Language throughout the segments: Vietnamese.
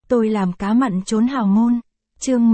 Tôi làm cá mặn trốn hào môn. Chương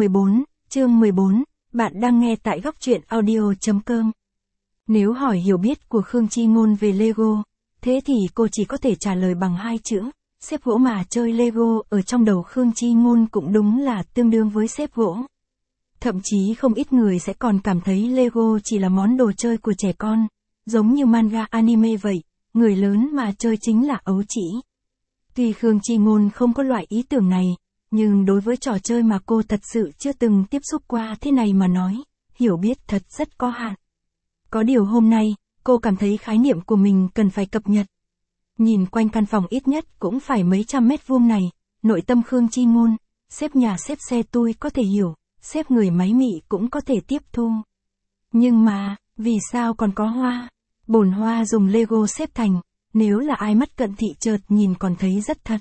14, bạn đang nghe tại góc truyện audio.com. Nếu hỏi hiểu biết của Khương Chi Ngôn về Lego, thế thì cô chỉ có thể trả lời bằng hai chữ, xếp gỗ mà chơi Lego ở trong đầu Khương Chi Ngôn cũng đúng là tương đương với xếp gỗ. Thậm chí không ít người sẽ còn cảm thấy Lego chỉ là món đồ chơi của trẻ con, giống như manga anime vậy, người lớn mà chơi chính là ấu trĩ. Tuy Khương Chi Ngôn không có loại ý tưởng này, nhưng đối với trò chơi mà cô thật sự chưa từng tiếp xúc qua thế này mà nói, hiểu biết thật rất có hạn. Có điều hôm nay, cô cảm thấy khái niệm của mình cần phải cập nhật. Nhìn quanh căn phòng ít nhất cũng phải mấy trăm mét vuông này, nội tâm Khương Chi Ngôn, xếp nhà xếp xe tôi có thể hiểu, xếp người máy mị cũng có thể tiếp thu. Nhưng mà, vì sao còn có hoa? Bồn hoa dùng Lego xếp thành, nếu là ai mắt cận thị chợt nhìn còn thấy rất thật.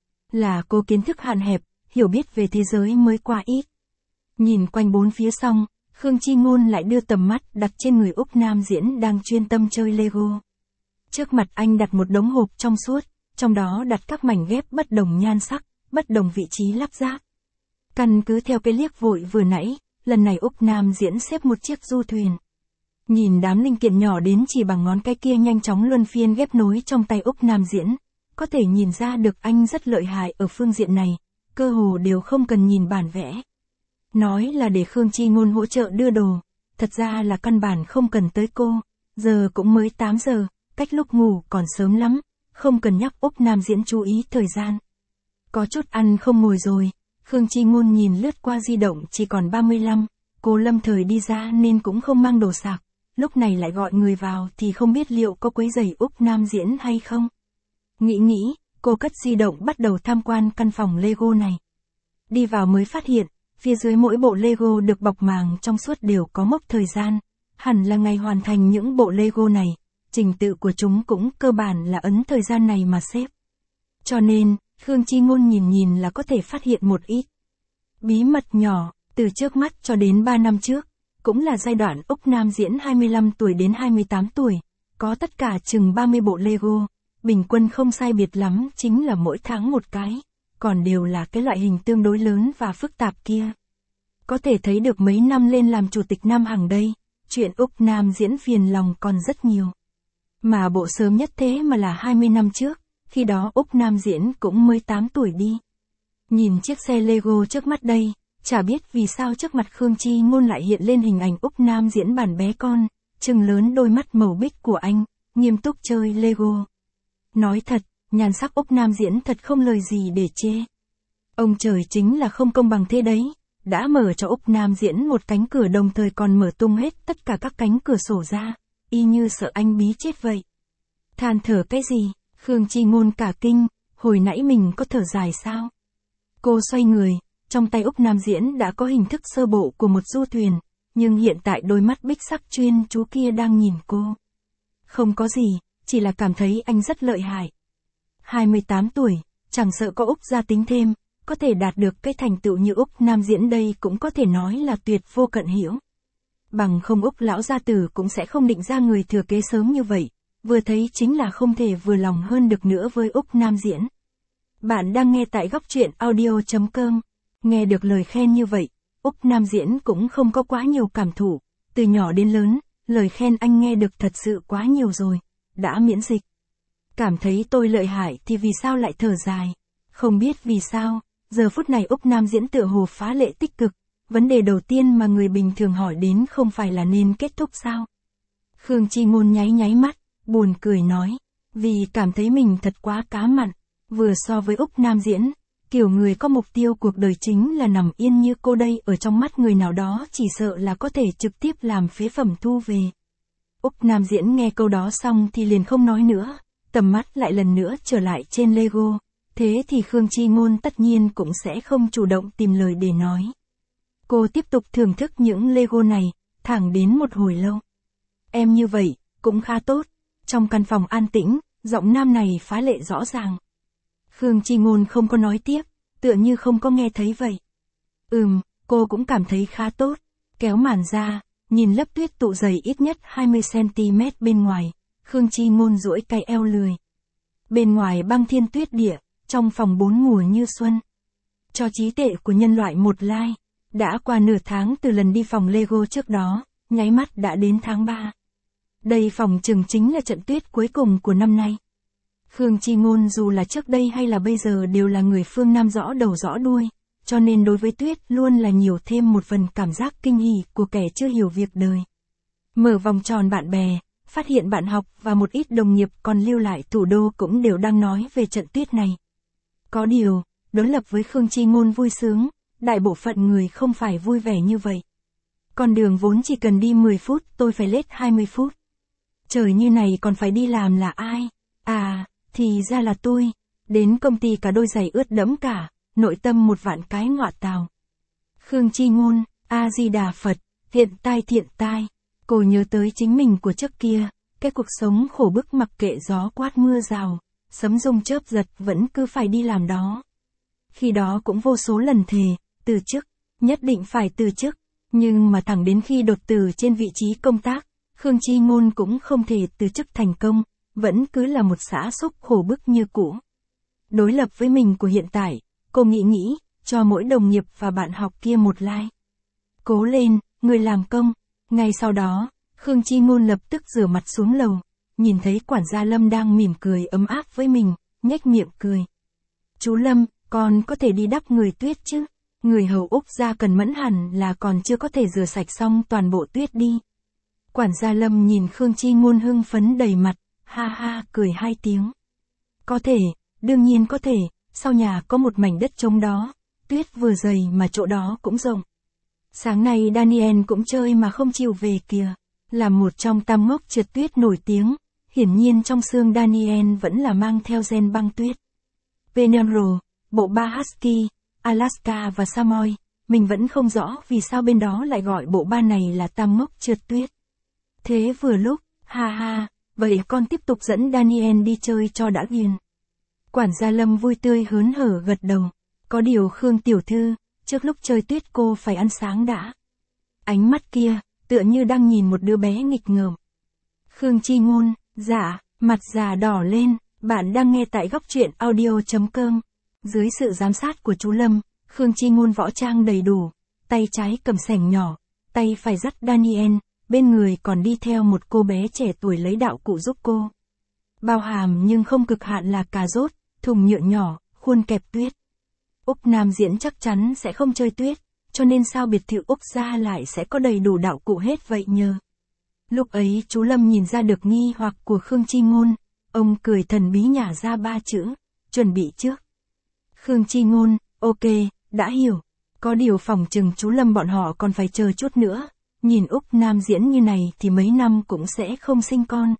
Là cô kiến thức hạn hẹp, hiểu biết về thế giới mới qua ít. Nhìn quanh bốn phía xong, Khương Chi Ngôn lại đưa tầm mắt đặt trên người Úc Nam Diễn đang chuyên tâm chơi Lego. Trước mặt anh đặt một đống hộp trong suốt, trong đó đặt các mảnh ghép bất đồng nhan sắc, bất đồng vị trí lắp ráp. Căn cứ theo cái liếc vội vừa nãy, lần này Úc Nam Diễn xếp một chiếc du thuyền. Nhìn đám linh kiện nhỏ đến chỉ bằng ngón cái kia nhanh chóng luân phiên ghép nối trong tay Úc Nam Diễn, có thể nhìn ra được anh rất lợi hại ở phương diện này, cơ hồ đều không cần nhìn bản vẽ. Nói là để Khương Chi Ngôn hỗ trợ đưa đồ, thật ra là căn bản không cần tới cô, giờ cũng mới 8 giờ, cách lúc ngủ còn sớm lắm, không cần nhắc Úc Nam Diễn chú ý thời gian. Có chút ăn không ngồi rồi, Khương Chi Ngôn nhìn lướt qua di động chỉ còn 35, cô lâm thời đi ra nên cũng không mang đồ sạc, lúc này lại gọi người vào thì không biết liệu có quấy rầy Úc Nam Diễn hay không. Nghĩ, cô cất di động bắt đầu tham quan căn phòng Lego này. Đi vào mới phát hiện, phía dưới mỗi bộ Lego được bọc màng trong suốt đều có mốc thời gian, hẳn là ngày hoàn thành những bộ Lego này, trình tự của chúng cũng cơ bản là ấn thời gian này mà xếp. Cho nên, Khương Chi Ngôn nhìn là có thể phát hiện một ít bí mật nhỏ, từ trước mắt cho đến 3 năm trước, cũng là giai đoạn Úc Nam Diễn 25 tuổi đến 28 tuổi, có tất cả chừng 30 bộ Lego, bình quân không sai biệt lắm chính là mỗi tháng một cái, còn đều là cái loại hình tương đối lớn và phức tạp kia. Có thể thấy được mấy năm lên làm chủ tịch Nam Hằng đây, chuyện Úc Nam Diễn phiền lòng còn rất nhiều. Mà bộ sớm nhất thế mà là 20 năm trước, khi đó Úc Nam Diễn cũng mới 8 tuổi đi. Nhìn chiếc xe Lego trước mắt đây, chả biết vì sao trước mặt Khương Chi Ngôn lại hiện lên hình ảnh Úc Nam Diễn bản bé con, trừng lớn đôi mắt màu bích của anh, nghiêm túc chơi Lego. Nói thật, nhan sắc Úc Nam Diễn thật không lời gì để chê. Ông trời chính là không công bằng thế đấy, đã mở cho Úc Nam Diễn một cánh cửa đồng thời còn mở tung hết tất cả các cánh cửa sổ ra, y như sợ anh bí chết vậy. Than thở cái gì, Khương Chi Ngôn cả kinh, hồi nãy mình có thở dài sao? Cô xoay người, trong tay Úc Nam Diễn đã có hình thức sơ bộ của một du thuyền, nhưng hiện tại đôi mắt bích sắc chuyên chú kia đang nhìn cô. Không có gì, chỉ là cảm thấy anh rất lợi hại. 28 tuổi, chẳng sợ có Úc gia tính thêm, có thể đạt được cái thành tựu như Úc Nam Diễn đây cũng có thể nói là tuyệt vô cận hữu. Bằng không Úc lão gia tử cũng sẽ không định ra người thừa kế sớm như vậy, vừa thấy chính là không thể vừa lòng hơn được nữa với Úc Nam Diễn. Bạn đang nghe tại góc truyện audio.com. Nghe được lời khen như vậy, Úc Nam Diễn cũng không có quá nhiều cảm thụ, từ nhỏ đến lớn, lời khen anh nghe được thật sự quá nhiều rồi, đã miễn dịch. Cảm thấy tôi lợi hại thì vì sao lại thở dài, không biết vì sao, giờ phút này Úc Nam Diễn tựa hồ phá lệ tích cực, vấn đề đầu tiên mà người bình thường hỏi đến không phải là nên kết thúc sao. Khương Chi Ngôn nháy mắt, buồn cười nói, vì cảm thấy mình thật quá cá mặn, vừa so với Úc Nam Diễn. Kiểu người có mục tiêu cuộc đời chính là nằm yên như cô đây ở trong mắt người nào đó chỉ sợ là có thể trực tiếp làm phế phẩm thu về. Úc Nam Diễn nghe câu đó xong thì liền không nói nữa, tầm mắt lại lần nữa trở lại trên Lego, thế thì Khương Chi Ngôn tất nhiên cũng sẽ không chủ động tìm lời để nói. Cô tiếp tục thưởng thức những Lego này, thẳng đến một hồi lâu. Em như vậy, cũng khá tốt, trong căn phòng an tĩnh, giọng nam này phá lệ rõ ràng. Khương Chi Ngôn không có nói tiếp, tựa như không có nghe thấy vậy. Cô cũng cảm thấy khá tốt, kéo màn ra, nhìn lớp tuyết tụ dày ít nhất 20cm bên ngoài, Khương Chi Ngôn duỗi cái eo lười. Bên ngoài băng thiên tuyết địa, trong phòng 4 mùa như xuân. cho trí tuệ của nhân loại một like. Đã qua nửa tháng từ lần đi phòng Lego trước đó, nháy mắt đã đến tháng 3. Đây phòng chừng chính là trận tuyết cuối cùng của năm nay. Khương Chi Ngôn dù là trước đây hay là bây giờ đều là người phương Nam rõ đầu rõ đuôi, cho nên đối với tuyết luôn là nhiều thêm một phần cảm giác kinh hỉ của kẻ chưa hiểu việc đời. Mở vòng tròn bạn bè, phát hiện bạn học và một ít đồng nghiệp còn lưu lại thủ đô cũng đều đang nói về trận tuyết này. Có điều, đối lập với Khương Chi Ngôn vui sướng, đại bộ phận người không phải vui vẻ như vậy. Con đường vốn chỉ cần đi 10 phút tôi phải lết 20 phút. Trời như này còn phải đi làm là ai? À, thì ra là tôi. Đến công ty cả đôi giày ướt đẫm cả, nội tâm một vạn cái ngọa tào. Khương Chi Ngôn, A-di-đà Phật, thiện tai. Cô nhớ tới chính mình của trước kia, cái cuộc sống khổ bức mặc kệ gió quát mưa rào, sấm rông chớp giật vẫn cứ phải đi làm đó. Khi đó cũng vô số lần thề, từ chức, nhất định phải từ chức, nhưng mà thẳng đến khi đột tử trên vị trí công tác, Khương Chi Ngôn cũng không thể từ chức thành công, vẫn cứ là một xã xúc khổ bức như cũ. Đối lập với mình của hiện tại, cô nghĩ, cho mỗi đồng nghiệp và bạn học kia một like. Cố lên, người làm công. Ngay sau đó, Khương Chi Ngôn lập tức rửa mặt xuống lầu, nhìn thấy quản gia Lâm đang mỉm cười ấm áp với mình, nhếch miệng cười. Chú Lâm, con có thể đi đắp người tuyết chứ? Người hầu Úc gia cần mẫn hẳn là còn chưa có thể rửa sạch xong toàn bộ tuyết đi. Quản gia Lâm nhìn Khương Chi Ngôn hưng phấn đầy mặt, ha ha cười 2 tiếng. Có thể, đương nhiên có thể, sau nhà có một mảnh đất trống đó, tuyết vừa dày mà chỗ đó cũng rộng. Sáng nay Daniel cũng chơi mà không chịu về kìa, là một trong tam ngốc trượt tuyết nổi tiếng, hiển nhiên trong xương Daniel vẫn là mang theo gen băng tuyết. Venerable, bộ ba Husky, Alaska và Samoy, mình vẫn không rõ vì sao bên đó lại gọi bộ ba này là tam ngốc trượt tuyết. Thế vừa lúc, ha ha, vậy con tiếp tục dẫn Daniel đi chơi cho đã ghiền. Quản gia Lâm vui tươi hớn hở gật đầu, có điều Khương tiểu thư, trước lúc chơi tuyết cô phải ăn sáng đã. Ánh mắt kia, tựa như đang nhìn một đứa bé nghịch ngợm. Khương Chi Ngôn, dạ, mặt già đỏ lên, bạn đang nghe tại góc truyện audio.com. Dưới sự giám sát của chú Lâm, Khương Chi Ngôn võ trang đầy đủ, tay trái cầm sẻng nhỏ, tay phải dắt Daniel, bên người còn đi theo một cô bé trẻ tuổi lấy đạo cụ giúp cô. Bao hàm nhưng không cực hạn là cà rốt, thùng nhựa nhỏ, khuôn kẹp tuyết. Úc Nam Diễn chắc chắn sẽ không chơi tuyết, cho nên sao biệt thự Úc gia lại sẽ có đầy đủ đạo cụ hết vậy nhờ. Lúc ấy chú Lâm nhìn ra được nghi hoặc của Khương Chi Ngôn, ông cười thần bí nhả ra 3 chữ, chuẩn bị trước. Khương Chi Ngôn, ok, đã hiểu. Có điều phòng chừng chú Lâm bọn họ còn phải chờ chút nữa, nhìn Úc Nam Diễn như này thì mấy năm cũng sẽ không sinh con.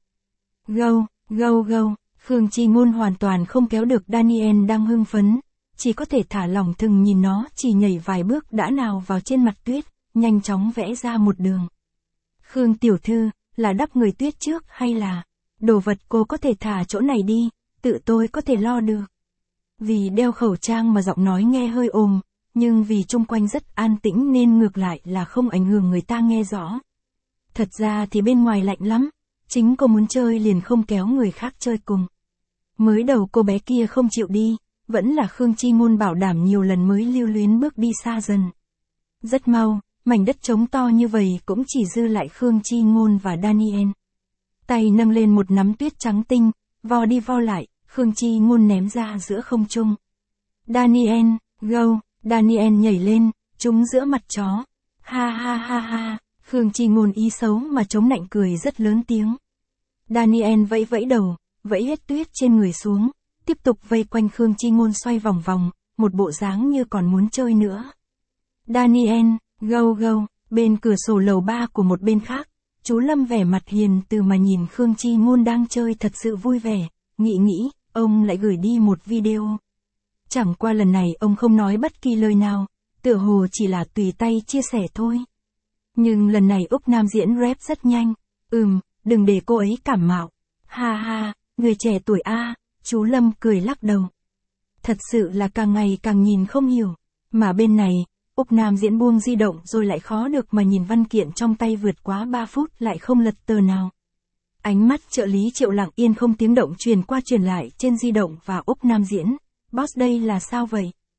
Gâu, Khương Chi Ngôn hoàn toàn không kéo được Daniel đang hưng phấn, chỉ có thể thả lỏng thừng nhìn nó chỉ nhảy vài bước đã nào vào trên mặt tuyết, nhanh chóng vẽ ra một đường. Khương tiểu thư, là đắp người tuyết trước hay là, đồ vật cô có thể thả chỗ này đi, tự tôi có thể lo được. Vì đeo khẩu trang mà giọng nói nghe hơi ồm, nhưng vì chung quanh rất an tĩnh nên ngược lại là không ảnh hưởng người ta nghe rõ. Thật ra thì bên ngoài lạnh lắm, chính cô muốn chơi liền không kéo người khác chơi cùng. Mới đầu cô bé kia không chịu đi, vẫn là Khương Chi Ngôn bảo đảm nhiều lần mới lưu luyến bước đi xa dần. Rất mau, mảnh đất trống to như vậy cũng chỉ dư lại Khương Chi Ngôn và Daniel. Tay nâng lên một nắm tuyết trắng tinh, vo đi vo lại, Khương Chi Ngôn ném ra giữa không trung. Daniel, go, Daniel nhảy lên, trúng giữa mặt chó. Ha, Khương Chi Ngôn ý xấu mà chống nạnh cười rất lớn tiếng. Daniel vẫy vẫy đầu, vẫy hết tuyết trên người xuống, tiếp tục vây quanh Khương Chi Ngôn xoay vòng vòng, một bộ dáng như còn muốn chơi nữa. Daniel, go, bên cửa sổ lầu 3 của một bên khác, chú Lâm vẻ mặt hiền từ mà nhìn Khương Chi Ngôn đang chơi thật sự vui vẻ, nghĩ, ông lại gửi đi một video. Chẳng qua lần này ông không nói bất kỳ lời nào, tựa hồ chỉ là tùy tay chia sẻ thôi. Nhưng lần này Úc Nam Diễn rap rất nhanh, đừng để cô ấy cảm mạo. Ha, người trẻ tuổi a, chú Lâm cười lắc đầu. Thật sự là càng ngày càng nhìn không hiểu, mà bên này, Úc Nam Diễn buông di động rồi lại khó được mà nhìn văn kiện trong tay vượt quá 3 phút lại không lật tờ nào. Ánh mắt trợ lý Triệu lặng yên không tiếng động truyền qua truyền lại trên di động và Úc Nam Diễn. Boss đây là sao vậy?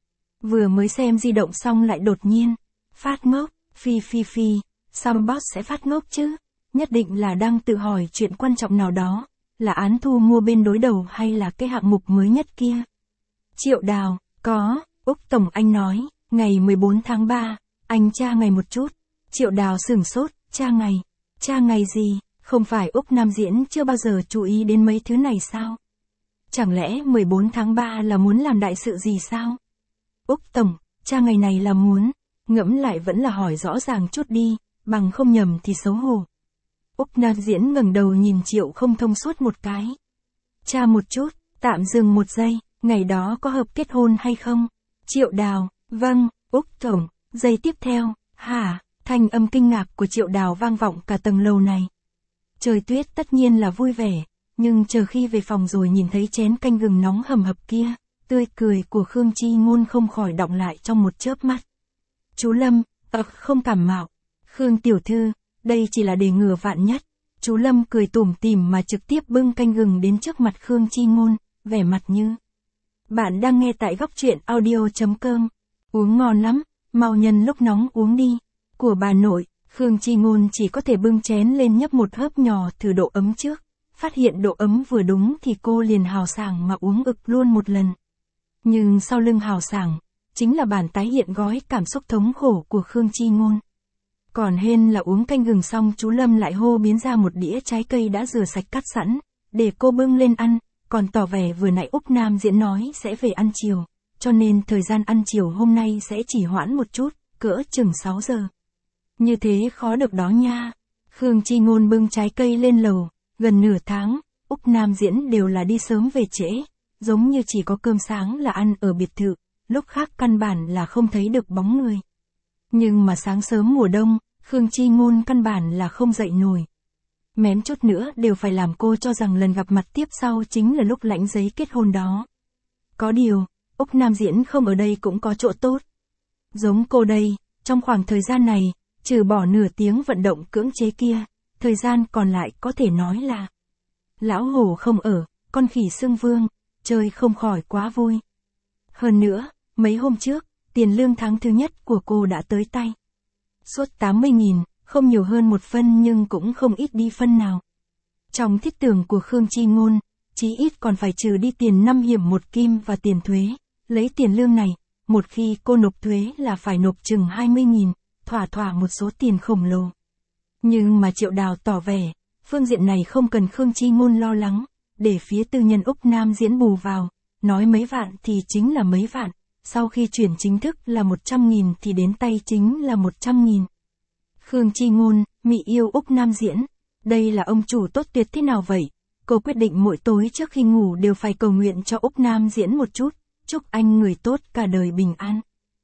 Vừa mới xem di động xong lại đột nhiên. Phát ngốc, phi, sao boss sẽ phát ngốc chứ? Nhất định là đang tự hỏi chuyện quan trọng nào đó. Là án thu mua bên đối đầu hay là cái hạng mục mới nhất kia? Triệu Đào, có, Úc Tổng anh nói, ngày 14 tháng 3, anh tra ngày một chút. Triệu Đào sửng sốt, tra ngày gì, không phải Úc Nam Diễn chưa bao giờ chú ý đến mấy thứ này sao? Chẳng lẽ 14 tháng 3 là muốn làm đại sự gì sao? Úc Tổng, tra ngày này là muốn, ngẫm lại vẫn là hỏi rõ ràng chút đi, bằng không nhầm thì xấu hổ. Úc Nam Diễn ngẩng đầu nhìn Triệu không thông suốt một cái. Tra một chút, tạm dừng một giây, ngày đó có hợp kết hôn hay không? Triệu Đào, vâng, Úc Tổng, giây tiếp theo, hả? Thanh âm kinh ngạc của Triệu Đào vang vọng cả tầng lầu này. Trời tuyết tất nhiên là vui vẻ, nhưng chờ khi về phòng rồi nhìn thấy chén canh gừng nóng hầm hập kia, tươi cười của Khương Chi Ngôn không khỏi đọng lại trong một chớp mắt. Chú Lâm, không cảm mạo. Khương tiểu thư, đây chỉ là để ngừa vạn nhất. Chú Lâm cười tủm tỉm mà trực tiếp bưng canh gừng đến trước mặt Khương Chi Ngôn, vẻ mặt như. Bạn đang nghe tại góc truyện audio.com. Uống ngon lắm, mau nhân lúc nóng uống đi. Của bà nội, Khương Chi Ngôn chỉ có thể bưng chén lên nhấp một hớp nhỏ thử độ ấm trước. Phát hiện độ ấm vừa đúng thì cô liền hào sảng mà uống ực luôn một lần. Nhưng sau lưng hào sảng, chính là bản tái hiện gói cảm xúc thống khổ của Khương Chi Ngôn. Còn hên là uống canh gừng xong chú Lâm lại hô biến ra một đĩa trái cây đã rửa sạch cắt sẵn, để cô bưng lên ăn, còn tỏ vẻ vừa nãy Úc Nam Diễn nói sẽ về ăn chiều, cho nên thời gian ăn chiều hôm nay sẽ chỉ hoãn một chút, cỡ chừng 6 giờ. Như thế khó được đó nha. Khương Chi Ngôn bưng trái cây lên lầu, gần nửa tháng, Úc Nam Diễn đều là đi sớm về trễ, giống như chỉ có cơm sáng là ăn ở biệt thự, lúc khác căn bản là không thấy được bóng người. Nhưng mà sáng sớm mùa đông, Khương Chi Ngôn căn bản là không dậy nổi. Mém chút nữa đều phải làm cô cho rằng lần gặp mặt tiếp sau chính là lúc lãnh giấy kết hôn đó. Có điều, Úc Nam Diễn không ở đây cũng có chỗ tốt. Giống cô đây, trong khoảng thời gian này, trừ bỏ nửa tiếng vận động cưỡng chế kia, thời gian còn lại có thể nói là lão hổ không ở, con khỉ xưng vương, chơi không khỏi quá vui. Hơn nữa, mấy hôm trước, tiền lương tháng thứ nhất của cô đã tới tay. Suốt 80.000, không nhiều hơn một phân nhưng cũng không ít đi phân nào. Trong thiết tưởng của Khương Chi Ngôn, chí ít còn phải trừ đi tiền 5 hiểm 1 kim và tiền thuế. Lấy tiền lương này, một khi cô nộp thuế là phải nộp chừng 20.000, thỏa một số tiền khổng lồ. Nhưng mà Triệu Đào tỏ vẻ, phương diện này không cần Khương Chi Ngôn lo lắng, để phía tư nhân Úc Nam Diễn bù vào, nói mấy vạn thì chính là mấy vạn, sau khi chuyển chính thức là 100.000 thì đến tay chính là 100.000. Khương Chi Ngôn, mị yêu Úc Nam Diễn, đây là ông chủ tốt tuyệt thế nào vậy? Cô quyết định mỗi tối trước khi ngủ đều phải cầu nguyện cho Úc Nam Diễn một chút, chúc anh người tốt cả đời bình an.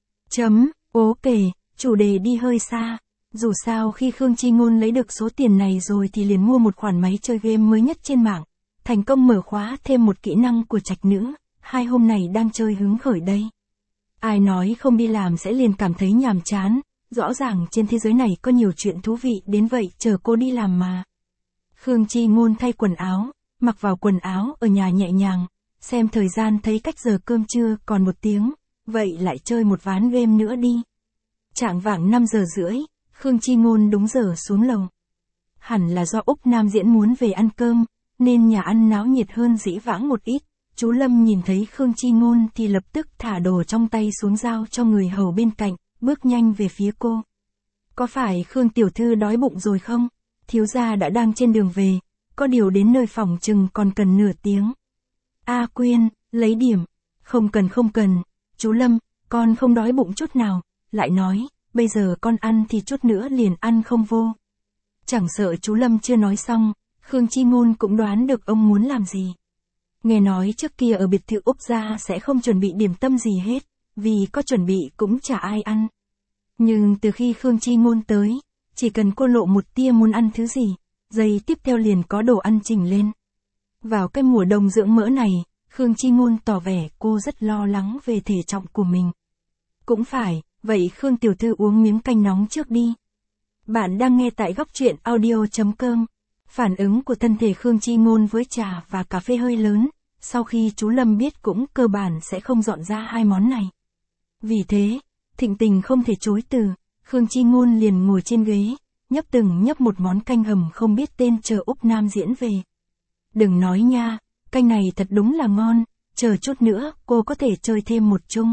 Ok, chủ đề đi hơi xa. Dù sao khi Khương Chi Ngôn lấy được số tiền này rồi thì liền mua một khoản máy chơi game mới nhất trên mạng. Thành công mở khóa thêm một kỹ năng của trạch nữ, 2 hôm này đang chơi hứng khởi đây. Ai nói không đi làm sẽ liền cảm thấy nhàm chán, rõ ràng trên thế giới này có nhiều chuyện thú vị đến vậy chờ cô đi làm mà. Khương Chi Ngôn thay quần áo, mặc vào quần áo ở nhà nhẹ nhàng, xem thời gian thấy cách giờ cơm trưa còn 1 tiếng, vậy lại chơi một ván game nữa đi. Chạng vạng 5 giờ rưỡi, Khương Chi Ngôn đúng giờ xuống lầu. Hẳn là do Úc Nam Diễn muốn về ăn cơm, nên nhà ăn náo nhiệt hơn dĩ vãng một ít. Chú Lâm nhìn thấy Khương Chi Ngôn thì lập tức thả đồ trong tay xuống giao cho người hầu bên cạnh, bước nhanh về phía cô. Có phải Khương tiểu thư đói bụng rồi không? Thiếu gia đã đang trên đường về, có điều đến nơi phòng chừng còn cần nửa tiếng. A Quyên, lấy điểm. Không cần, chú Lâm, con không đói bụng chút nào, lại nói, bây giờ con ăn thì chút nữa liền ăn không vô. Chẳng sợ chú Lâm chưa nói xong, Khương Chi Ngôn cũng đoán được ông muốn làm gì. Nghe nói trước kia ở biệt thự Úc gia sẽ không chuẩn bị điểm tâm gì hết, vì có chuẩn bị cũng chả ai ăn. Nhưng từ khi Khương Chi Ngôn tới, chỉ cần cô lộ một tia muốn ăn thứ gì, giây tiếp theo liền có đồ ăn trình lên. Vào cái mùa đông dưỡng mỡ này, Khương Chi Ngôn tỏ vẻ cô rất lo lắng về thể trọng của mình. Cũng phải, vậy Khương tiểu thư uống miếng canh nóng trước đi. Bạn đang nghe tại góc truyện audio.com. Phản ứng của thân thể Khương Chi Ngôn với trà và cà phê hơi lớn, sau khi chú Lâm biết cũng cơ bản sẽ không dọn ra 2 món này. Vì thế, thịnh tình không thể chối từ, Khương Chi Ngôn liền ngồi trên ghế, nhấp từng nhấp một món canh hầm không biết tên chờ Úc Nam Diễn về. Đừng nói nha, canh này thật đúng là ngon, chờ chút nữa cô có thể chơi thêm một chung.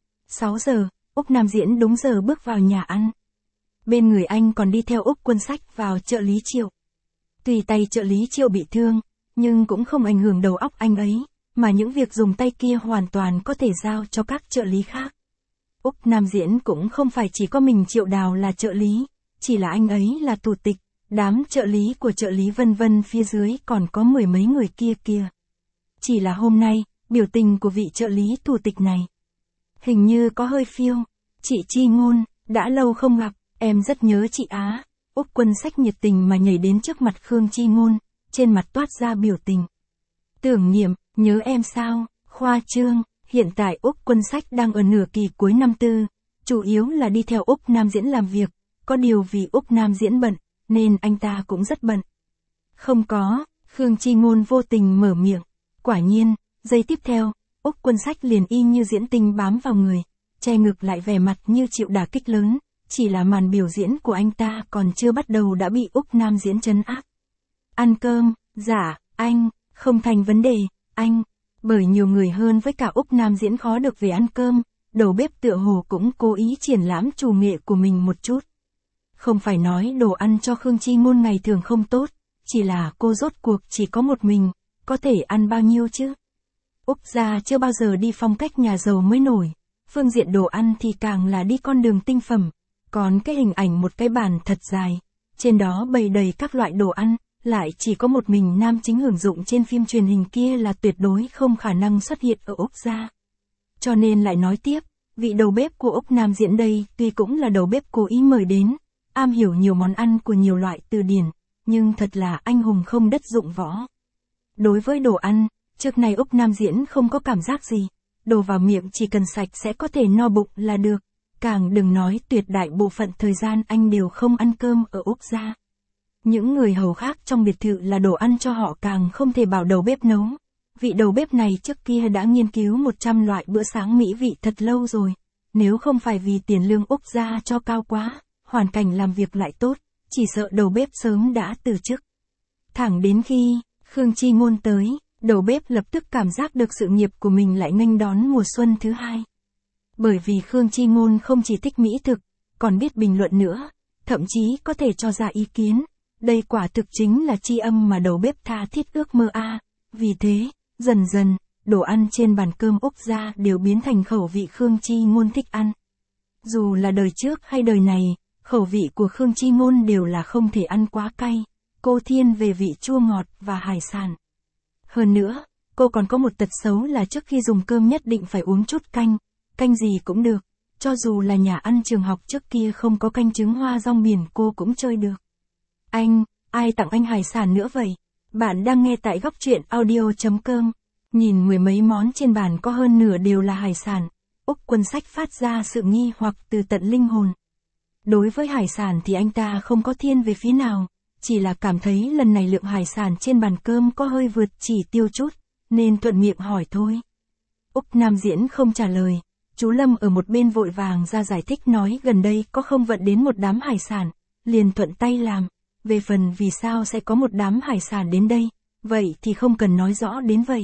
6 giờ, Úc Nam Diễn đúng giờ bước vào nhà ăn. Bên người anh còn đi theo Úc Quân Sách vào trợ lý Triệu. Tuy tay trợ lý Triệu bị thương, nhưng cũng không ảnh hưởng đầu óc anh ấy, mà những việc dùng tay kia hoàn toàn có thể giao cho các trợ lý khác. Úc Nam Diễn cũng không phải chỉ có mình Triệu Đào là trợ lý, chỉ là anh ấy là thủ tịch, đám trợ lý của trợ lý vân vân phía dưới còn có mười mấy người kia kìa. Chỉ là hôm nay, biểu tình của vị trợ lý thủ tịch này hình như có hơi phiêu. Chị Chi Ngôn, đã lâu không gặp, em rất nhớ chị á. Úc Quân Sách nhiệt tình mà nhảy đến trước mặt Khương Chi Ngôn, trên mặt toát ra biểu tình. Tưởng Niệm, nhớ em sao? Khoa trương, hiện tại Úc Quân Sách đang ở nửa kỳ cuối năm tư, chủ yếu là đi theo Úc Nam Diễn làm việc, có điều vì Úc Nam Diễn bận, nên anh ta cũng rất bận. Không có, Khương Chi Ngôn vô tình mở miệng. Quả nhiên, giây tiếp theo, Úc Quân Sách liền y như diễn tinh bám vào người, che ngực lại vẻ mặt như chịu đả kích lớn, chỉ là màn biểu diễn của anh ta còn chưa bắt đầu đã bị Úc Nam Diễn trấn áp. Ăn cơm, dạ, anh, không thành vấn đề, anh. Bởi nhiều người hơn với cả Úc Nam Diễn khó được về ăn cơm, đầu bếp tựa hồ cũng cố ý triển lãm trù nghệ của mình một chút. Không phải nói đồ ăn cho Khương Chi Ngôn ngày thường không tốt, chỉ là cô rốt cuộc chỉ có một mình, có thể ăn bao nhiêu chứ? Úc gia chưa bao giờ đi phong cách nhà giàu mới nổi, phương diện đồ ăn thì càng là đi con đường tinh phẩm, còn cái hình ảnh một cái bàn thật dài, trên đó bày đầy các loại đồ ăn, lại chỉ có một mình nam chính hưởng dụng trên phim truyền hình kia là tuyệt đối không khả năng xuất hiện ở Úc gia. Cho nên lại nói tiếp, vị đầu bếp của Úc Nam Diễn đây tuy cũng là đầu bếp cố ý mời đến, am hiểu nhiều món ăn của nhiều loại từ điển, nhưng thật là anh hùng không đất dụng võ. Đối với đồ ăn, trước này Úc Nam Diễn không có cảm giác gì, đồ vào miệng chỉ cần sạch sẽ có thể no bụng là được, càng đừng nói tuyệt đại bộ phận thời gian anh đều không ăn cơm ở Úc gia. Những người hầu khác trong biệt thự là đồ ăn cho họ càng không thể bảo đầu bếp nấu. Vị đầu bếp này trước kia đã nghiên cứu 100 loại bữa sáng mỹ vị thật lâu rồi, nếu không phải vì tiền lương Úc gia cho cao quá, hoàn cảnh làm việc lại tốt, chỉ sợ đầu bếp sớm đã từ chức. Thẳng đến khi Khương Chi Ngôn tới, đầu bếp lập tức cảm giác được sự nghiệp của mình lại nghênh đón mùa xuân thứ hai. Bởi vì Khương Chi Ngôn không chỉ thích mỹ thực, còn biết bình luận nữa, thậm chí có thể cho ra ý kiến. Đây quả thực chính là tri âm mà đầu bếp tha thiết ước mơ a. Vì thế, dần dần, đồ ăn trên bàn cơm Úc gia đều biến thành khẩu vị Khương Chi Ngôn thích ăn. Dù là đời trước hay đời này, khẩu vị của Khương Chi Ngôn đều là không thể ăn quá cay, cô thiên về vị chua ngọt và hải sản. Hơn nữa, cô còn có một tật xấu là trước khi dùng cơm nhất định phải uống chút canh, canh gì cũng được, cho dù là nhà ăn trường học trước kia không có canh trứng hoa rong biển cô cũng chơi được. Anh, ai tặng anh hải sản nữa vậy? Bạn đang nghe tại góc truyện audio.com. Nhìn mười mấy món trên bàn có hơn nửa đều là hải sản, Úc Quân Sách phát ra sự nghi hoặc từ tận linh hồn. Đối với hải sản thì anh ta không có thiên về phía nào, chỉ là cảm thấy lần này lượng hải sản trên bàn cơm có hơi vượt chỉ tiêu chút, nên thuận miệng hỏi thôi. Úc Nam Diễn không trả lời, chú Lâm ở một bên vội vàng ra giải thích nói gần đây có không vận đến một đám hải sản, liền thuận tay làm. Về phần vì sao sẽ có một đám hải sản đến đây, vậy thì không cần nói rõ đến vậy.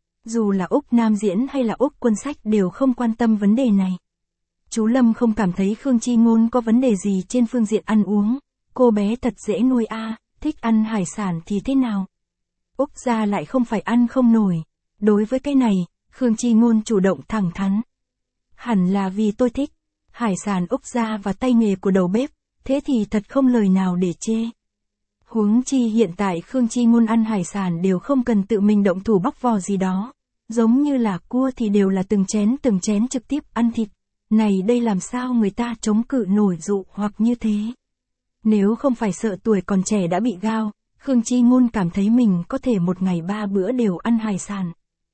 Dù là Úc Nam Diễn hay là Úc Quân Sách đều không quan tâm vấn đề này. Chú Lâm không cảm thấy Khương Chi Ngôn có vấn đề gì trên phương diện ăn uống, cô bé thật dễ nuôi a, thích ăn hải sản thì thế nào. Úc gia lại không phải ăn không nổi. Đối với cái này, Khương Chi Ngôn chủ động thẳng thắn. Hẳn là vì tôi thích hải sản Úc gia và tay nghề của đầu bếp, thế thì thật không lời nào để chê. Huống chi hiện tại Khương Chi Ngôn ăn hải sản đều không cần tự mình động thủ bóc vỏ gì đó. Giống như là cua thì đều là từng chén trực tiếp ăn thịt. Này đây làm sao người ta chống cự nổi dụ hoặc như thế. Nếu không phải sợ tuổi còn trẻ đã bị gao, Khương Chi Ngôn cảm thấy mình có thể một ngày 3 bữa đều ăn hải sản.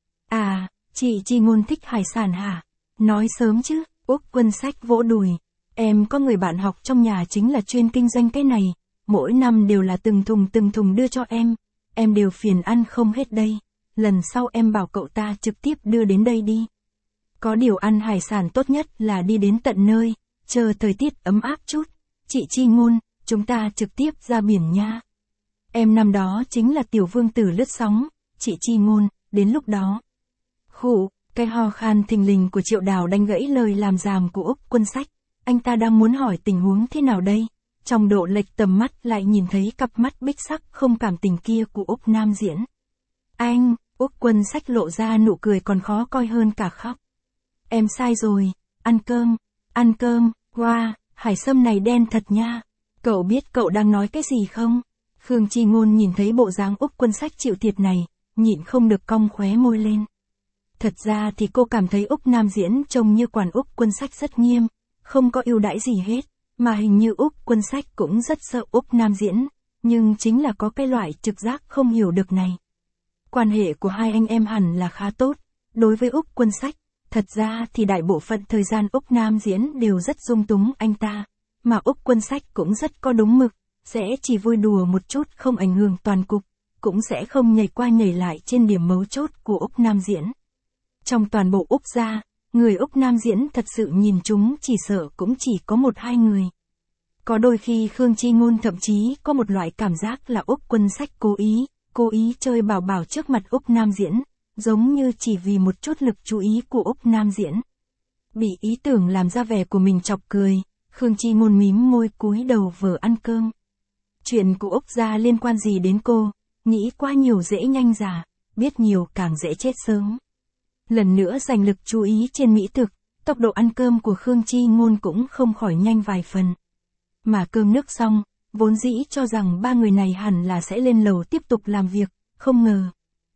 À, chị Chi Ngôn thích hải sản hả? Nói sớm chứ, Úc Quân Sách vỗ đùi. Em có người bạn học trong nhà chính là chuyên kinh doanh cái này, mỗi năm đều là từng thùng đưa cho em đều phiền ăn không hết đây, lần sau em bảo cậu ta trực tiếp đưa đến đây đi. Có điều ăn hải sản tốt nhất là đi đến tận nơi, chờ thời tiết ấm áp chút. Chị Chi Ngôn, chúng ta trực tiếp ra biển nha. Em năm đó chính là tiểu vương tử lướt sóng, chị Chi Ngôn, đến lúc đó. Khụ, cái ho khan thình lình của Triệu Đào đánh gãy lời làm giảm của Úc Quân Sách. Anh ta đang muốn hỏi tình huống thế nào đây? Trong độ lệch tầm mắt lại nhìn thấy cặp mắt bích sắc không cảm tình kia của Úc Nam Diễn. Anh, Úc Quân Sách lộ ra nụ cười còn khó coi hơn cả khóc. Em sai rồi, ăn cơm, wow, hải sâm này đen thật nha. Cậu biết cậu đang nói cái gì không? Khương Chi Ngôn nhìn thấy bộ dáng Úc Quân Sách chịu thiệt này, nhịn không được cong khóe môi lên. Thật ra thì cô cảm thấy Úc Nam Diễn trông như quản Úc Quân Sách rất nghiêm, không có ưu đãi gì hết, mà hình như Úc Quân Sách cũng rất sợ Úc Nam Diễn, nhưng chính là có cái loại trực giác không hiểu được này. Quan hệ của hai anh em hẳn là khá tốt, đối với Úc Quân Sách, thật ra thì đại bộ phận thời gian Úc Nam Diễn đều rất dung túng anh ta, mà Úc Quân Sách cũng rất có đúng mực, sẽ chỉ vui đùa một chút không ảnh hưởng toàn cục, cũng sẽ không nhảy qua nhảy lại trên điểm mấu chốt của Úc Nam Diễn. Trong toàn bộ Úc gia, người Úc Nam Diễn thật sự nhìn chúng chỉ sợ cũng chỉ có một hai người. Có đôi khi Khương Chi Ngôn thậm chí có một loại cảm giác là Úc Quân Sách cố ý chơi bảo bảo trước mặt Úc Nam Diễn, giống như chỉ vì một chút lực chú ý của Úc Nam Diễn. Bị ý tưởng làm ra vẻ của mình chọc cười, Khương Chi Ngôn mím môi cúi đầu vờ ăn cơm. Chuyện của Úc gia liên quan gì đến cô, nghĩ quá nhiều dễ nhanh già, biết nhiều càng dễ chết sớm. Lần nữa dành lực chú ý trên mỹ thực, tốc độ ăn cơm của Khương Chi Ngôn cũng không khỏi nhanh vài phần. Mà cơm nước xong, vốn dĩ cho rằng ba người này hẳn là sẽ lên lầu tiếp tục làm việc, không ngờ.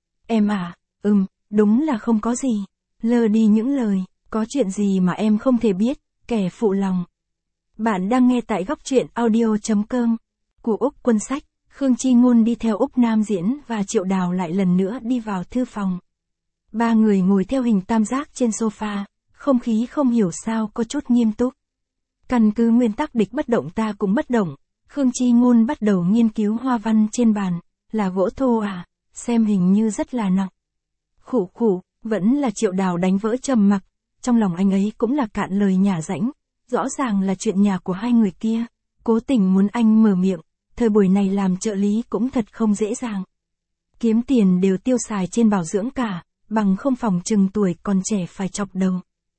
Em à, đúng là không có gì. Lơ đi những lời, có chuyện gì mà em không thể biết, kẻ phụ lòng. Bạn đang nghe tại góc truyện audio.com của Úc Quân Sách. Khương Chi Ngôn đi theo Úc Nam Diễn và Triệu Đào lại lần nữa đi vào thư phòng. Ba người ngồi theo hình tam giác trên sofa, không khí không hiểu sao có chút nghiêm túc. Căn cứ nguyên tắc địch bất động ta cũng bất động, Khương Chi Ngôn bắt đầu nghiên cứu hoa văn trên bàn, là gỗ thô à, xem hình như rất là nặng. Khụ, vẫn là Triệu Đào đánh vỡ trầm mặc, trong lòng anh ấy cũng là cạn lời nhả rãnh, rõ ràng là chuyện nhà của hai người kia, cố tình muốn anh mở miệng, thời buổi này làm trợ lý cũng thật không dễ dàng. Kiếm tiền đều tiêu xài trên bảo dưỡng cả, bằng không phòng chừng tuổi còn trẻ phải chọc đầu.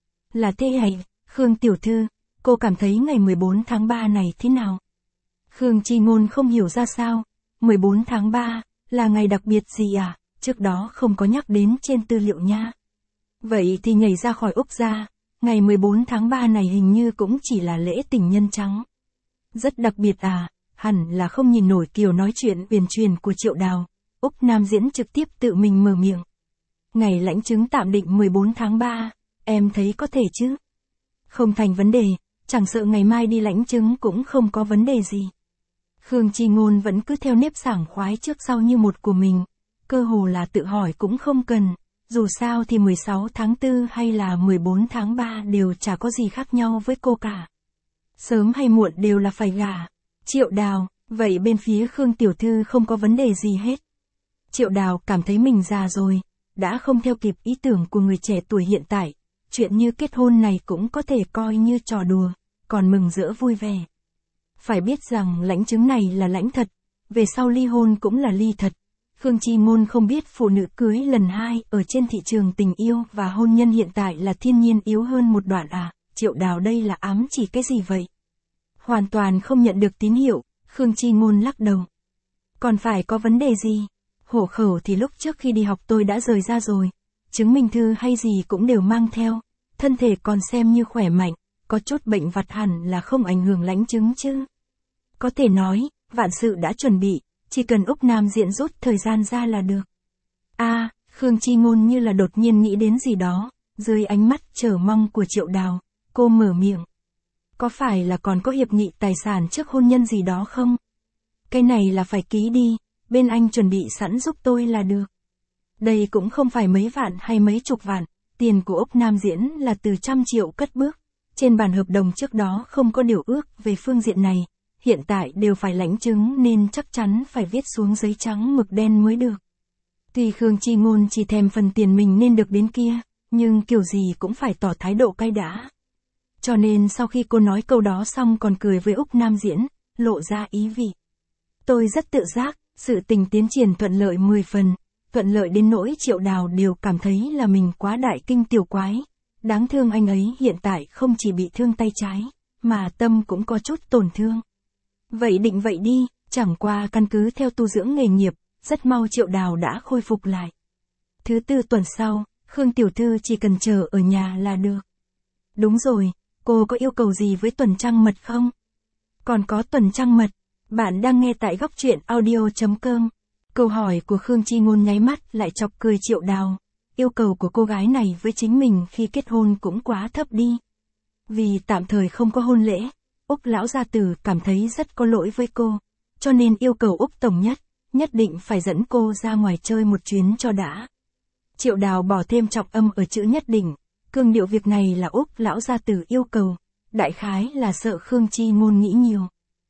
Là thế hay, Khương tiểu thư, cô cảm thấy ngày 14 tháng 3 này thế nào? Khương Chi Ngôn không hiểu ra sao, 14 tháng 3, là ngày đặc biệt gì à, trước đó không có nhắc đến trên tư liệu nha. Vậy thì nhảy ra khỏi Úc gia, ngày 14 tháng 3 này hình như cũng chỉ là lễ tình nhân trắng. Rất đặc biệt à, hẳn là không nhìn nổi kiểu nói chuyện uyển chuyển của Triệu Đào, Úc Nam Diễn trực tiếp tự mình mở miệng. Ngày lãnh chứng tạm định 14 tháng 3, em thấy có thể chứ? Không thành vấn đề, chẳng sợ ngày mai đi lãnh chứng cũng không có vấn đề gì. Khương Chi Ngôn vẫn cứ theo nếp sảng khoái trước sau như một của mình, cơ hồ là tự hỏi cũng không cần, dù sao thì 16 tháng 4 hay là 14 tháng 3 đều chả có gì khác nhau với cô cả. Sớm hay muộn đều là phải gả. Triệu Đào, vậy bên phía Khương tiểu thư không có vấn đề gì hết. Triệu Đào cảm thấy mình già rồi, đã không theo kịp ý tưởng của người trẻ tuổi hiện tại, chuyện như kết hôn này cũng có thể coi như trò đùa, còn mừng rỡ vui vẻ. Phải biết rằng lãnh chứng này là lãnh thật, về sau ly hôn cũng là ly thật. Khương Chi Ngôn không biết phụ nữ cưới lần hai ở trên thị trường tình yêu và hôn nhân hiện tại là thiên nhiên yếu hơn một đoạn à, Triệu Đào đây là ám chỉ cái gì vậy? Hoàn toàn không nhận được tín hiệu, Khương Chi Ngôn lắc đầu. Còn phải có vấn đề gì? Hộ khẩu thì lúc trước khi đi học tôi đã rời ra rồi, chứng minh thư hay gì cũng đều mang theo, thân thể còn xem như khỏe mạnh, có chút bệnh vặt hẳn là không ảnh hưởng lãnh chứng chứ. Có thể nói, vạn sự đã chuẩn bị, chỉ cần Úc Nam Diễn rút thời gian ra là được. Khương Chi Ngôn như là đột nhiên nghĩ đến gì đó, dưới ánh mắt chờ mong của Triệu Đào, cô mở miệng. Có phải là còn có hiệp nghị tài sản trước hôn nhân gì đó không? Cái này là phải ký đi, bên anh chuẩn bị sẵn giúp tôi là được. Đây cũng không phải mấy vạn hay mấy chục vạn, tiền của Úc Nam Diễn là từ 100 triệu cất bước. Trên bản hợp đồng trước đó không có điều ước về phương diện này, hiện tại đều phải lãnh chứng nên chắc chắn phải viết xuống giấy trắng mực đen mới được. Tuy Khương Chi Ngôn chỉ thèm phần tiền mình nên được đến kia, nhưng kiểu gì cũng phải tỏ thái độ cay đã. Cho nên sau khi cô nói câu đó xong còn cười với Úc Nam Diễn, lộ ra ý vị. Tôi rất tự giác, sự tình tiến triển thuận lợi 10 phần, thuận lợi đến nỗi Triệu Đào đều cảm thấy là mình quá đại kinh tiểu quái. Đáng thương anh ấy hiện tại không chỉ bị thương tay trái, mà tâm cũng có chút tổn thương. Vậy định vậy đi, chẳng qua căn cứ theo tu dưỡng nghề nghiệp, rất mau Triệu Đào đã khôi phục lại. Thứ tư tuần sau, Khương tiểu thư chỉ cần chờ ở nhà là được. Đúng rồi, cô có yêu cầu gì với tuần trăng mật không? Còn có tuần trăng mật, bạn đang nghe tại góc truyện audio.com. Câu hỏi của Khương Chi Ngôn nháy mắt lại chọc cười Triệu Đào. Yêu cầu của cô gái này với chính mình khi kết hôn cũng quá thấp đi. Vì tạm thời không có hôn lễ, Úc lão gia tử cảm thấy rất có lỗi với cô, cho nên yêu cầu Úc tổng nhất định phải dẫn cô ra ngoài chơi một chuyến cho đã. Triệu Đào bỏ thêm trọng âm ở chữ nhất định, cương điệu việc này là Úc lão gia tử yêu cầu, đại khái là sợ Khương Chi Ngôn nghĩ nhiều.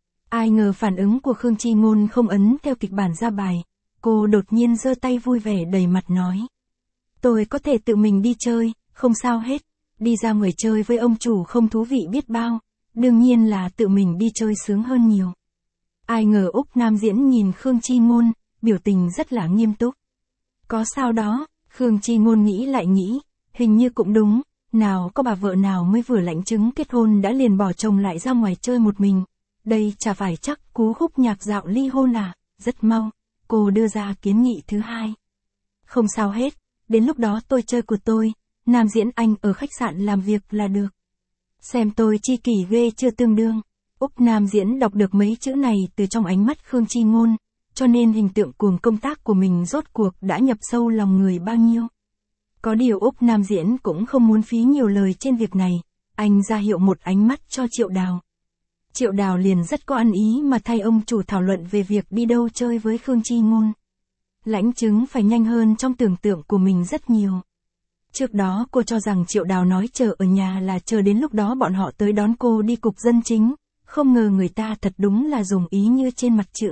Ai ngờ phản ứng của Khương Chi Ngôn không ấn theo kịch bản ra bài, cô đột nhiên giơ tay vui vẻ đầy mặt nói. Tôi có thể tự mình đi chơi, không sao hết, đi ra ngoài chơi với ông chủ không thú vị biết bao, đương nhiên là tự mình đi chơi sướng hơn nhiều. Ai ngờ Úc Nam Diễn nhìn Khương Chi Ngôn, biểu tình rất là nghiêm túc. Có sao đó, Khương Chi Ngôn nghĩ lại nghĩ, hình như cũng đúng, nào có bà vợ nào mới vừa lãnh chứng kết hôn đã liền bỏ chồng lại ra ngoài chơi một mình. Đây chả phải chắc cú khúc nhạc dạo ly hôn à, rất mau, cô đưa ra kiến nghị thứ hai. Không sao hết, đến lúc đó tôi chơi của tôi, Nam Diễn anh ở khách sạn làm việc là được. Xem tôi chi kỷ ghê chưa tương đương. Úc Nam Diễn đọc được mấy chữ này từ trong ánh mắt Khương Chi Ngôn, cho nên hình tượng cuồng công tác của mình rốt cuộc đã nhập sâu lòng người bao nhiêu. Có điều Úc Nam Diễn cũng không muốn phí nhiều lời trên việc này, anh ra hiệu một ánh mắt cho Triệu Đào. Triệu Đào liền rất có ăn ý mà thay ông chủ thảo luận về việc đi đâu chơi với Khương Chi Ngôn. Lãnh chứng phải nhanh hơn trong tưởng tượng của mình rất nhiều. Trước đó cô cho rằng Triệu Đào nói chờ ở nhà là chờ đến lúc đó bọn họ tới đón cô đi cục dân chính, không ngờ người ta thật đúng là dùng ý như trên mặt chữ.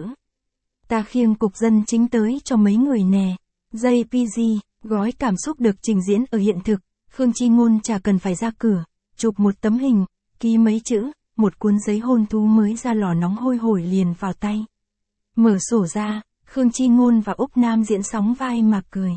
Ta khiêng cục dân chính tới cho mấy người nè. JPG, gói cảm xúc được trình diễn ở hiện thực, Khương Chi Ngôn chả cần phải ra cửa, chụp một tấm hình, ký mấy chữ, một cuốn giấy hôn thú mới ra lò nóng hôi hổi liền vào tay. Mở sổ ra, Khương Chi Ngôn và Úc Nam Diễn sóng vai mà cười.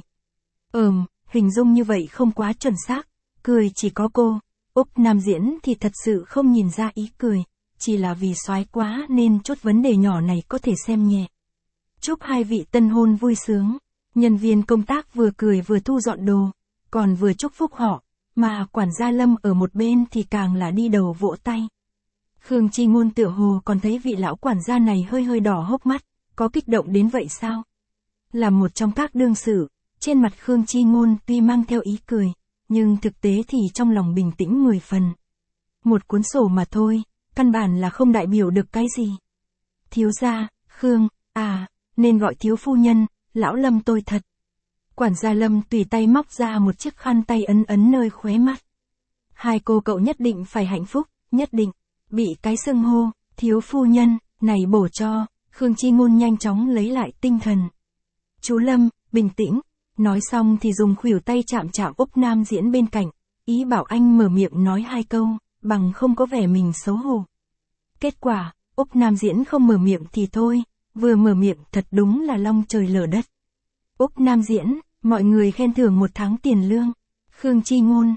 Hình dung như vậy không quá chuẩn xác, cười chỉ có cô, Úc Nam Diễn thì thật sự không nhìn ra ý cười, chỉ là vì soái quá nên chút vấn đề nhỏ này có thể xem nhẹ. Chúc hai vị tân hôn vui sướng, nhân viên công tác vừa cười vừa thu dọn đồ, còn vừa chúc phúc họ, mà quản gia Lâm ở một bên thì càng là đi đầu vỗ tay. Khương Chi Ngôn tựa hồ còn thấy vị lão quản gia này hơi đỏ hốc mắt, có kích động đến vậy sao? Là một trong các đương sự, trên mặt Khương Chi Ngôn tuy mang theo ý cười, nhưng thực tế thì trong lòng bình tĩnh 10 phần. Một cuốn sổ mà thôi, căn bản là không đại biểu được cái gì. Thiếu gia, Khương, nên gọi thiếu phu nhân, lão Lâm tôi thật. Quản gia Lâm tùy tay móc ra một chiếc khăn tay ấn nơi khóe mắt. Hai cô cậu nhất định phải hạnh phúc, nhất định. Bị cái xưng hô, thiếu phu nhân, này bổ cho, Khương Chi Ngôn nhanh chóng lấy lại tinh thần. Chú Lâm, bình tĩnh, nói xong thì dùng khuỷu tay chạm Úc Nam Diễn bên cạnh, ý bảo anh mở miệng nói hai câu, bằng không có vẻ mình xấu hổ. Kết quả, Úc Nam Diễn không mở miệng thì thôi, vừa mở miệng thật đúng là long trời lở đất. Úc Nam Diễn, mọi người khen thưởng 1 tháng tiền lương. Khương Chi Ngôn,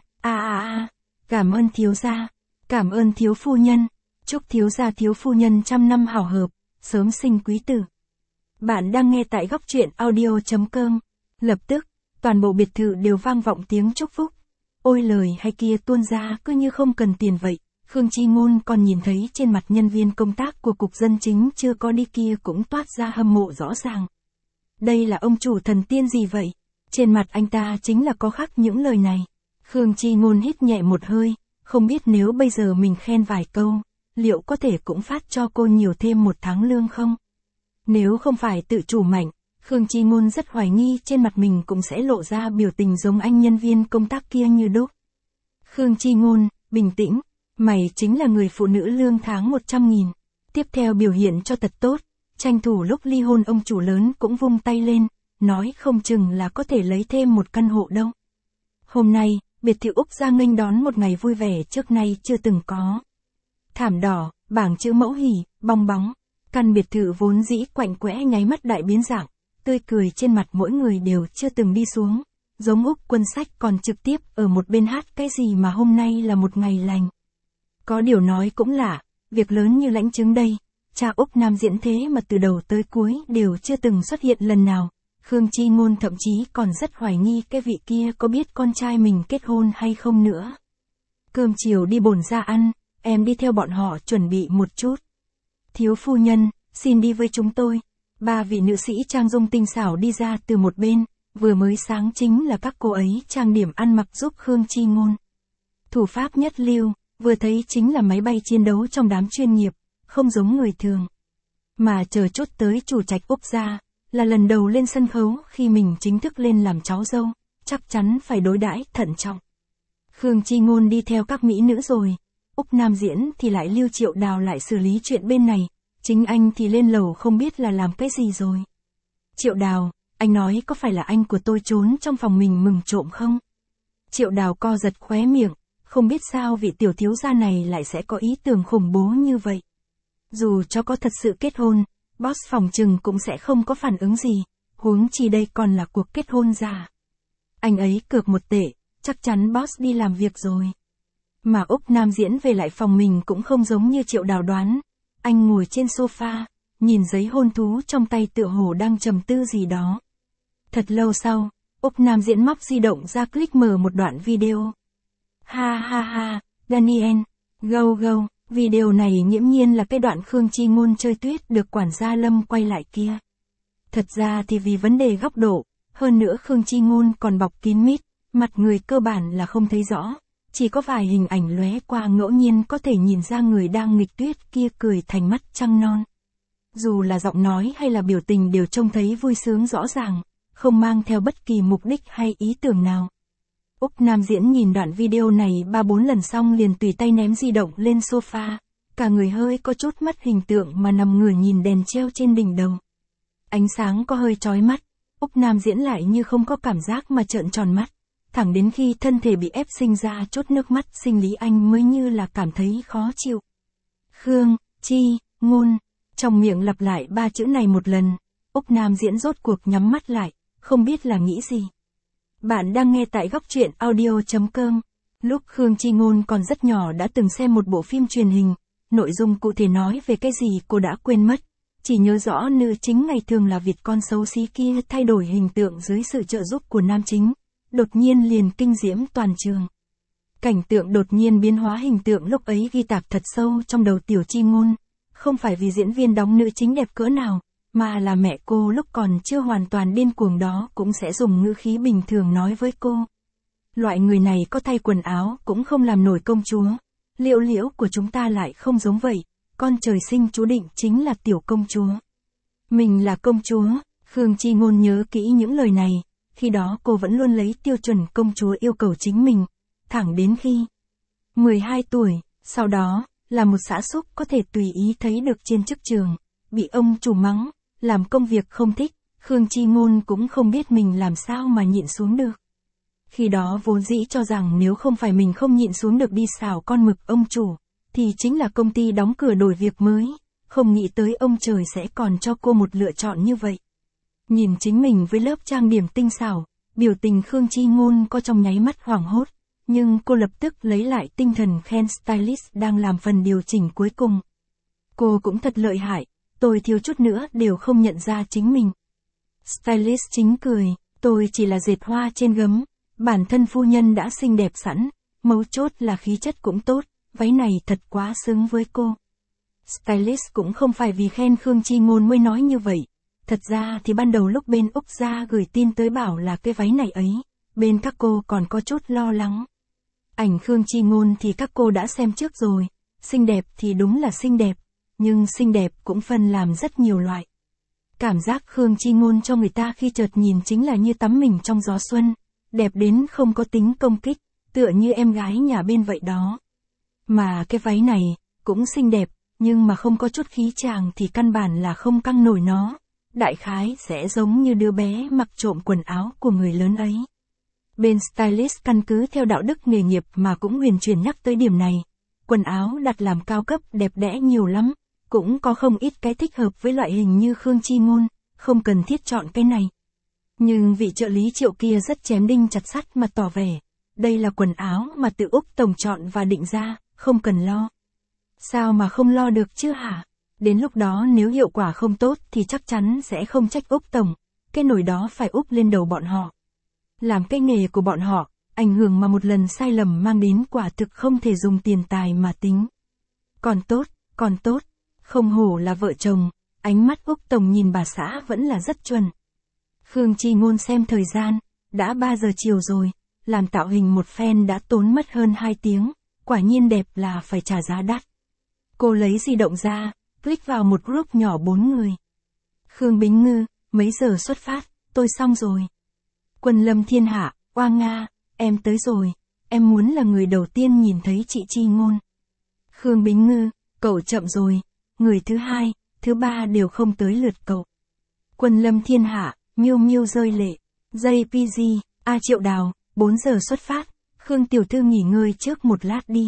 cảm ơn thiếu gia. Cảm ơn thiếu phu nhân, chúc thiếu gia thiếu phu nhân trăm năm hảo hợp, sớm sinh quý tử. Bạn đang nghe tại góc truyện audio.com. Lập tức, toàn bộ biệt thự đều vang vọng tiếng chúc phúc. Ôi lời hay kia tuôn ra cứ như không cần tiền vậy. Khương Chi Ngôn còn nhìn thấy trên mặt nhân viên công tác của cục dân chính chưa có đi kia cũng toát ra hâm mộ rõ ràng. Đây là ông chủ thần tiên gì vậy? Trên mặt anh ta chính là có khắc những lời này. Khương Chi Ngôn hít nhẹ một hơi. Không biết nếu bây giờ mình khen vài câu, liệu có thể cũng phát cho cô nhiều thêm 1 tháng lương không? Nếu không phải tự chủ mạnh, Khương Chi Ngôn rất hoài nghi trên mặt mình cũng sẽ lộ ra biểu tình giống anh nhân viên công tác kia như đúc. Khương Chi Ngôn, bình tĩnh, mày chính là người phụ nữ lương tháng 100.000. Tiếp theo biểu hiện cho thật tốt, tranh thủ lúc ly hôn ông chủ lớn cũng vung tay lên, nói không chừng là có thể lấy thêm một căn hộ đâu. Hôm nay, biệt thự Úc Gia nghênh đón một ngày vui vẻ trước nay chưa từng có. Thảm đỏ, bảng chữ mẫu hỉ, bong bóng. Căn biệt thự vốn dĩ quạnh quẽ nháy mắt đại biến dạng, tươi cười trên mặt mỗi người đều chưa từng đi xuống. Giống Úc Quân Sách còn trực tiếp ở một bên hát cái gì mà hôm nay là một ngày lành. Có điều nói cũng lạ, việc lớn như lãnh chứng đây, cha Úc Nam Diễn thế mà từ đầu tới cuối đều chưa từng xuất hiện lần nào. Khương Chi Ngôn thậm chí còn rất hoài nghi cái vị kia có biết con trai mình kết hôn hay không nữa. Cơm chiều đi bổn ra ăn, em đi theo bọn họ chuẩn bị một chút. Thiếu phu nhân, xin đi với chúng tôi. Ba vị nữ sĩ trang dung tinh xảo đi ra từ một bên, vừa mới sáng chính là các cô ấy trang điểm ăn mặc giúp Khương Chi Ngôn. Thủ pháp nhất lưu, vừa thấy chính là máy bay chiến đấu trong đám chuyên nghiệp, không giống người thường. Mà chờ chút tới chủ trạch Úc gia, là lần đầu lên sân khấu khi mình chính thức lên làm cháu dâu, chắc chắn phải đối đãi thận trọng. Khương Chi Ngôn đi theo các mỹ nữ rồi, Úc Nam Diễn thì lại lưu Triệu Đào lại xử lý chuyện bên này, chính anh thì lên lầu không biết là làm cái gì rồi. Triệu Đào, anh nói có phải là anh của tôi trốn trong phòng mình mừng trộm không? Triệu Đào co giật khóe miệng, không biết sao vị tiểu thiếu gia này lại sẽ có ý tưởng khủng bố như vậy. Dù cho có thật sự kết hôn, boss phòng trừng cũng sẽ không có phản ứng gì, huống chi đây còn là cuộc kết hôn giả. Anh ấy cược 1 tệ, chắc chắn boss đi làm việc rồi. Mà Úc Nam Diễn về lại phòng mình cũng không giống như Triệu Đào đoán. Anh ngồi trên sofa, nhìn giấy hôn thú trong tay tựa hồ đang trầm tư gì đó. Thật lâu sau, Úc Nam Diễn móc di động ra click mở một đoạn video. Ha ha ha, Daniel, go go, video này nghiễm nhiên là cái đoạn Khương Chi Ngôn chơi tuyết được quản gia Lâm quay lại kia. Thật ra thì vì vấn đề góc độ, hơn nữa Khương Chi Ngôn còn bọc kín mít, mặt người cơ bản là không thấy rõ, chỉ có vài hình ảnh lóe qua ngẫu nhiên có thể nhìn ra người đang nghịch tuyết kia cười thành mắt trăng non. Dù là giọng nói hay là biểu tình đều trông thấy vui sướng rõ ràng, không mang theo bất kỳ mục đích hay ý tưởng nào. Úc Nam Diễn nhìn đoạn video này 3-4 lần xong liền tùy tay ném di động lên sofa, cả người hơi có chút mất hình tượng mà nằm ngửa nhìn đèn treo trên đỉnh đầu. Ánh sáng có hơi chói mắt, Úc Nam Diễn lại như không có cảm giác mà trợn tròn mắt, thẳng đến khi thân thể bị ép sinh ra chút nước mắt sinh lý anh mới như là cảm thấy khó chịu. Khương, Chi, Ngôn, trong miệng lặp lại 3 chữ này một lần, Úc Nam Diễn rốt cuộc nhắm mắt lại, không biết là nghĩ gì. Bạn đang nghe tại góc truyện audio.com. Lúc Khương Chi Ngôn còn rất nhỏ đã từng xem một bộ phim truyền hình, nội dung cụ thể nói về cái gì cô đã quên mất, chỉ nhớ rõ nữ chính ngày thường là vịt con xấu xí kia thay đổi hình tượng dưới sự trợ giúp của nam chính, đột nhiên liền kinh diễm toàn trường. Cảnh tượng đột nhiên biến hóa hình tượng lúc ấy ghi tạc thật sâu trong đầu tiểu Chi Ngôn, không phải vì diễn viên đóng nữ chính đẹp cỡ nào, mà là mẹ cô lúc còn chưa hoàn toàn điên cuồng đó cũng sẽ dùng ngữ khí bình thường nói với cô. Loại người này có thay quần áo cũng không làm nổi công chúa. Liễu Liễu của chúng ta lại không giống vậy, con trời sinh chú định chính là tiểu công chúa. Mình là công chúa, Khương Chi Ngôn nhớ kỹ những lời này, khi đó cô vẫn luôn lấy tiêu chuẩn công chúa yêu cầu chính mình, thẳng đến khi 12 tuổi, sau đó, là một xã xúc có thể tùy ý thấy được trên chức trường, bị ông chủ mắng, làm công việc không thích, Khương Chi Ngôn cũng không biết mình làm sao mà nhịn xuống được. Khi đó vốn dĩ cho rằng nếu không phải mình không nhịn xuống được đi xào con mực ông chủ, thì chính là công ty đóng cửa đổi việc mới, không nghĩ tới ông trời sẽ còn cho cô một lựa chọn như vậy. Nhìn chính mình với lớp trang điểm tinh xảo, biểu tình Khương Chi Ngôn có trong nháy mắt hoảng hốt, nhưng cô lập tức lấy lại tinh thần khen stylist đang làm phần điều chỉnh cuối cùng. Cô cũng thật lợi hại, tôi thiếu chút nữa đều không nhận ra chính mình. Stylist chính cười, tôi chỉ là dệt hoa trên gấm, bản thân phu nhân đã xinh đẹp sẵn, mấu chốt là khí chất cũng tốt, váy này thật quá xứng với cô. Stylist cũng không phải vì khen Khương Chi Ngôn mới nói như vậy, thật ra thì ban đầu lúc bên Úc gia gửi tin tới bảo là cái váy này ấy, bên các cô còn có chút lo lắng. Ảnh Khương Chi Ngôn thì các cô đã xem trước rồi, xinh đẹp thì đúng là xinh đẹp, nhưng xinh đẹp cũng phân làm rất nhiều loại. Cảm giác Khương Chi Ngôn cho người ta khi chợt nhìn chính là như tắm mình trong gió xuân, đẹp đến không có tính công kích, tựa như em gái nhà bên vậy đó. Mà cái váy này, cũng xinh đẹp, nhưng mà không có chút khí chàng thì căn bản là không căng nổi nó. Đại khái sẽ giống như đứa bé mặc trộm quần áo của người lớn ấy. Bên stylist căn cứ theo đạo đức nghề nghiệp mà cũng huyền chuyển nhắc tới điểm này. Quần áo đặt làm cao cấp đẹp đẽ nhiều lắm, cũng có không ít cái thích hợp với loại hình như Khương Chi Ngôn, không cần thiết chọn cái này. Nhưng vị trợ lý Triệu kia rất chém đinh chặt sắt mà tỏ vẻ, đây là quần áo mà tự Úc Tổng chọn và định ra, không cần lo. Sao mà không lo được chứ hả? Đến lúc đó nếu hiệu quả không tốt thì chắc chắn sẽ không trách Úc Tổng, cái nồi đó phải úp lên đầu bọn họ. Làm cái nghề của bọn họ, ảnh hưởng mà một lần sai lầm mang đến quả thực không thể dùng tiền tài mà tính. Còn tốt, không hổ là vợ chồng, ánh mắt Úc Tổng nhìn bà xã vẫn là rất chuẩn. Khương Chi Ngôn xem thời gian, đã 3 giờ chiều rồi, làm tạo hình một phen đã tốn mất hơn 2 tiếng, quả nhiên đẹp là phải trả giá đắt. Cô lấy di động ra, click vào một group nhỏ 4 người. Khương Bính Ngư, mấy giờ xuất phát, tôi xong rồi. Quân Lâm Thiên Hạ, oa Nga, em tới rồi, em muốn là người đầu tiên nhìn thấy chị Chi Ngôn. Khương Bính Ngư, cậu chậm rồi, người thứ hai, thứ ba đều không tới lượt cậu. Quân Lâm Thiên Hạ, Miêu Miêu rơi lệ. JPG, Triệu Đào, 4 giờ xuất phát, Khương tiểu thư nghỉ ngơi trước một lát đi.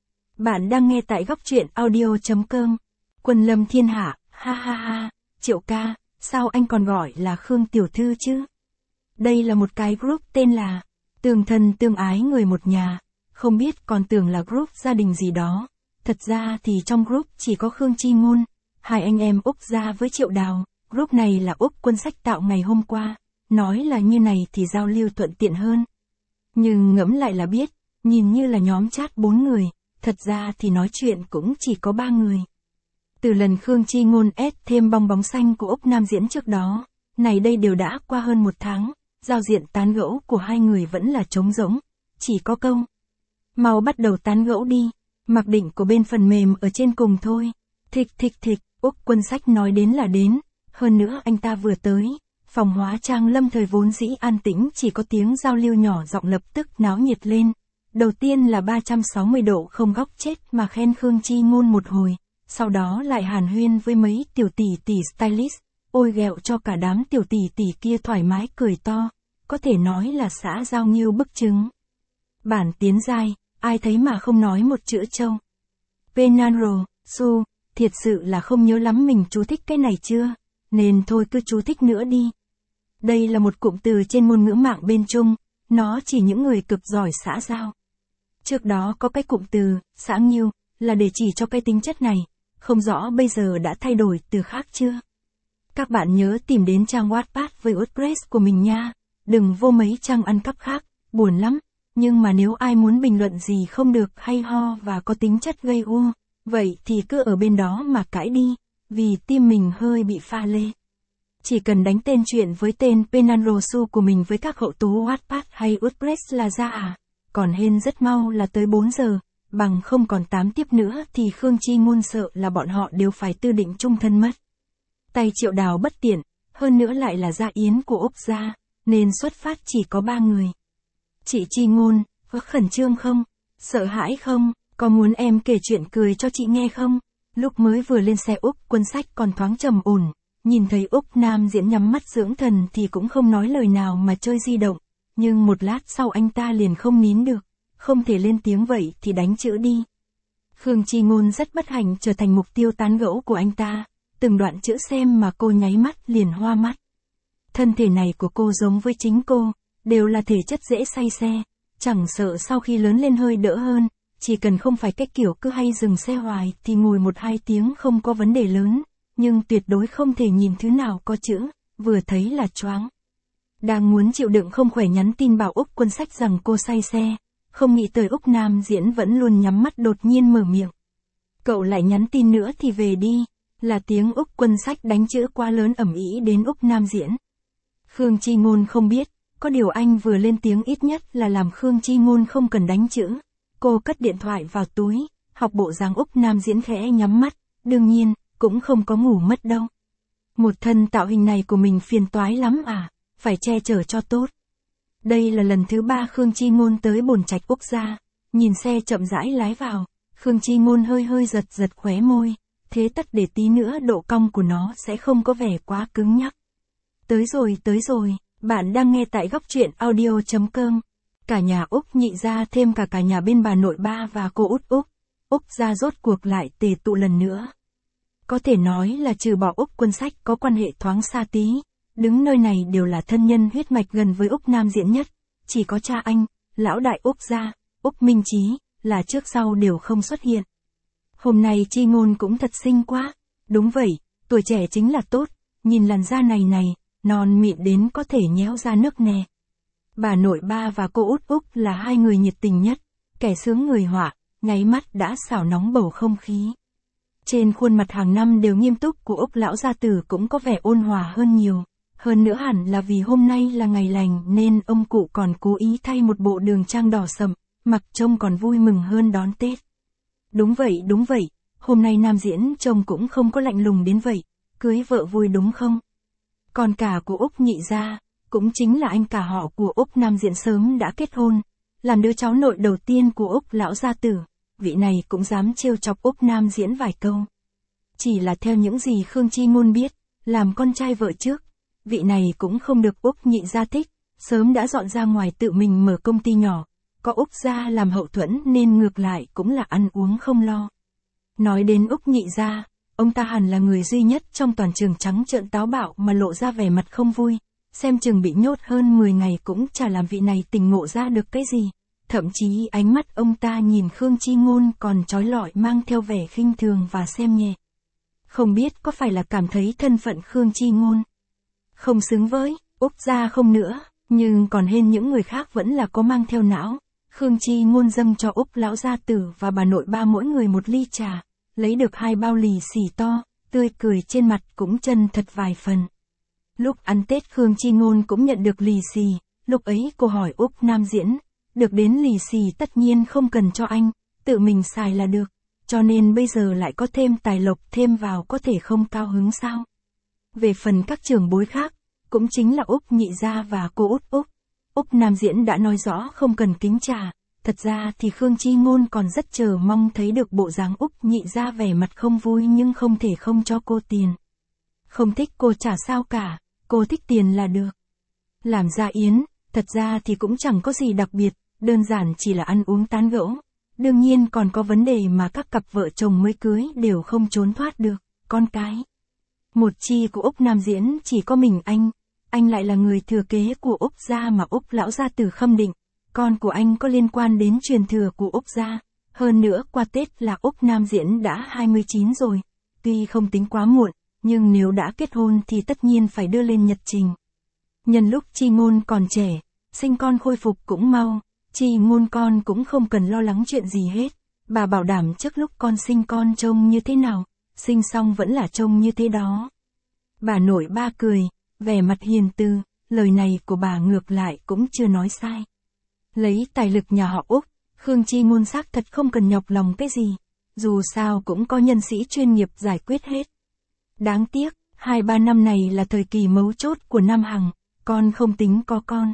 Bạn đang nghe tại góc truyện audio.com. Quân Lâm Thiên Hạ, ha ha ha, Triệu ca, sao anh còn gọi là Khương tiểu thư chứ? Đây là một cái group tên là Tương Thân Tương Ái Người Một Nhà, không biết còn tưởng là group gia đình gì đó. Thật ra thì trong group chỉ có Khương Chi Ngôn, hai anh em Úc Gia với Triệu Đào, group này là Úc Quân Sách tạo ngày hôm qua, nói là như này thì giao lưu thuận tiện hơn. Nhưng ngẫm lại là biết, nhìn như là nhóm chat 4 người, thật ra thì nói chuyện cũng chỉ có 3 người. Từ lần Khương Chi Ngôn ép thêm bong bóng xanh của Úc Nam Diễn trước đó, này đây đều đã qua hơn 1 tháng, giao diện tán gẫu của hai người vẫn là trống rỗng, chỉ có câu. Mau bắt đầu tán gẫu đi, mặc định của bên phần mềm ở trên cùng thôi. Thịch, Úc Quân Sách nói đến là đến, hơn nữa anh ta vừa tới, phòng hóa trang lâm thời vốn dĩ an tĩnh chỉ có tiếng giao lưu nhỏ giọng lập tức náo nhiệt lên. Đầu tiên là 360 độ không góc chết mà khen Khương Chi Ngôn một hồi, sau đó lại hàn huyên với mấy tiểu tỷ stylist, ôi ghẹo cho cả đám tiểu tỷ kia thoải mái cười to, có thể nói là xã giao nghiêu bức trứng. Bản tiến giai, ai thấy mà không nói một chữ trâu. Penanro, Su, thiệt sự là không nhớ lắm mình chú thích cái này chưa, nên thôi cứ chú thích nữa đi. Đây là một cụm từ trên ngôn ngữ mạng bên Trung, nó chỉ những người cực giỏi xã giao. Trước đó có cái cụm từ, xã nghiêu, là để chỉ cho cái tính chất này, không rõ bây giờ đã thay đổi từ khác chưa. Các bạn nhớ tìm đến trang Wattpad với WordPress của mình nha, đừng vô mấy trang ăn cắp khác, buồn lắm. Nhưng mà nếu ai muốn bình luận gì không được hay ho và có tính chất gây gu, vậy thì cứ ở bên đó mà cãi đi, vì tim mình hơi bị pha lê. Chỉ cần đánh tên chuyện với tên Penanrosu của mình với các hậu tú Wattpad hay WordPress là ra còn hên rất mau là tới 4 giờ, bằng không còn 8 tiếp nữa thì Khương Chi Ngôn sợ là bọn họ đều phải tư định chung thân mất. Tay Triệu Đào bất tiện, hơn nữa lại là gia yến của Úc Gia, nên xuất phát chỉ có 3 người. Chị Chi Ngôn, có khẩn trương không? Sợ hãi không? Có muốn em kể chuyện cười cho chị nghe không? Lúc mới vừa lên xe Úc Quân Sách còn thoáng trầm ổn, nhìn thấy Úc Nam Diễn nhắm mắt dưỡng thần thì cũng không nói lời nào mà chơi di động, nhưng một lát sau anh ta liền không nín được, không thể lên tiếng vậy thì đánh chữ đi. Khương Chi Ngôn rất bất hạnh trở thành mục tiêu tán gẫu của anh ta, từng đoạn chữ xem mà cô nháy mắt liền hoa mắt. Thân thể này của cô giống với chính cô, đều là thể chất dễ say xe, chẳng sợ sau khi lớn lên hơi đỡ hơn, chỉ cần không phải cái kiểu cứ hay dừng xe hoài thì ngồi 1-2 tiếng không có vấn đề lớn, nhưng tuyệt đối không thể nhìn thứ nào có chữ, vừa thấy là choáng. Đang muốn chịu đựng không khỏe nhắn tin bảo Úc Quân Sách rằng cô say xe, không nghĩ tới Úc Nam Diễn vẫn luôn nhắm mắt đột nhiên mở miệng. Cậu lại nhắn tin nữa thì về đi, là tiếng Úc Quân Sách đánh chữ quá lớn ầm ĩ đến Úc Nam Diễn. Khương Chi Ngôn không biết, có điều anh vừa lên tiếng ít nhất là làm Khương Chi Ngôn không cần đánh chữ. Cô cất điện thoại vào túi, học bộ dáng Úc Nam Diễn khẽ nhắm mắt, đương nhiên, cũng không có ngủ mất đâu. Một thân tạo hình này của mình phiền toái lắm phải che chở cho tốt. Đây là lần thứ 3 Khương Chi Ngôn tới Bồn Trạch Úc Gia, nhìn xe chậm rãi lái vào, Khương Chi Ngôn hơi giật khóe môi, thế tất để tí nữa độ cong của nó sẽ không có vẻ quá cứng nhắc. Tới rồi, bạn đang nghe tại góc truyện audio.com. Cả nhà Úc Nhị gia thêm cả nhà bên bà nội ba và cô út Úc gia rốt cuộc lại tề tụ lần nữa. Có thể nói là trừ bỏ Úc Quân Sách có quan hệ thoáng xa tí, đứng nơi này đều là thân nhân huyết mạch gần với Úc Nam Diễn nhất, chỉ có cha anh, lão đại Úc gia, Úc Minh Chí, là trước sau đều không xuất hiện. Hôm nay Chi Ngôn cũng thật xinh quá, đúng vậy, tuổi trẻ chính là tốt, nhìn làn da này, non mịn đến có thể nhéo ra nước nè. Bà nội ba và cô út Úc là hai người nhiệt tình nhất, kẻ sướng người họa, nháy mắt đã xảo nóng bầu không khí. Trên khuôn mặt hàng năm đều nghiêm túc của Úc lão gia tử cũng có vẻ ôn hòa hơn nhiều, hơn nữa hẳn là vì hôm nay là ngày lành nên ông cụ còn cố ý thay một bộ đường trang đỏ sậm, mặc trông còn vui mừng hơn đón Tết. Đúng vậy, hôm nay Nam Diễn trông cũng không có lạnh lùng đến vậy, cưới vợ vui đúng không? Còn cả của Úc Nhị gia, cũng chính là anh cả họ của Úc Nam Diễn sớm đã kết hôn, làm đứa cháu nội đầu tiên của Úc lão gia tử, vị này cũng dám trêu chọc Úc Nam Diễn vài câu. Chỉ là theo những gì Khương Chi Ngôn biết, làm con trai vợ trước, vị này cũng không được Úc Nhị gia thích, sớm đã dọn ra ngoài tự mình mở công ty nhỏ, có Úc gia làm hậu thuẫn nên ngược lại cũng là ăn uống không lo. Nói đến Úc Nhị gia, ông ta hẳn là người duy nhất trong toàn trường trắng trợn táo bạo mà lộ ra vẻ mặt không vui, xem chừng bị nhốt hơn 10 ngày cũng chả làm vị này tỉnh ngộ ra được cái gì. Thậm chí ánh mắt ông ta nhìn Khương Chi Ngôn còn trói lọi mang theo vẻ khinh thường và xem nhẹ. Không biết có phải là cảm thấy thân phận Khương Chi Ngôn không xứng với Úc gia không nữa, nhưng còn hên những người khác vẫn là có mang theo não. Khương Chi Ngôn dâng cho Úc lão gia tử và bà nội ba mỗi người một ly trà, lấy được 2 bao lì xì to, tươi cười trên mặt cũng chân thật vài phần. Lúc ăn Tết Khương Chi Ngôn cũng nhận được lì xì, lúc ấy cô hỏi Úc Nam Diễn, được đến lì xì tất nhiên không cần cho anh, tự mình xài là được, cho nên bây giờ lại có thêm tài lộc thêm vào có thể không cao hứng sao? Về phần các trưởng bối khác, cũng chính là Úc Nhị gia và cô út Úc Nam Diễn đã nói rõ không cần kính trà, thật ra thì Khương Chi Ngôn còn rất chờ mong thấy được bộ dáng Úc Nhị gia vẻ mặt không vui nhưng không thể không cho cô tiền. Không thích cô trả sao cả, cô thích tiền là được. Làm gia yến, thật ra thì cũng chẳng có gì đặc biệt, đơn giản chỉ là ăn uống tán gẫu. Đương nhiên còn có vấn đề mà các cặp vợ chồng mới cưới đều không trốn thoát được, con cái. Một chi của Úc Nam Diễn chỉ có mình anh lại là người thừa kế của Úc gia mà Úc lão gia tử khâm định, con của anh có liên quan đến truyền thừa của Úc gia, hơn nữa qua Tết là Úc Nam Diễn đã 29 rồi, tuy không tính quá muộn, nhưng nếu đã kết hôn thì tất nhiên phải đưa lên nhật trình. Nhân lúc Chi Ngôn còn trẻ, sinh con khôi phục cũng mau, Chi Ngôn con cũng không cần lo lắng chuyện gì hết, bà bảo đảm trước lúc con sinh con trông như thế nào, sinh xong vẫn là trông như thế đó. Bà nội ba cười, vẻ mặt hiền từ, lời này của bà ngược lại cũng chưa nói sai. Lấy tài lực nhà họ Úc, Khương Chi Ngôn xác thật không cần nhọc lòng cái gì, dù sao cũng có nhân sĩ chuyên nghiệp giải quyết hết. Đáng tiếc, 2-3 năm này là thời kỳ mấu chốt của Nam Hằng, con không tính có con.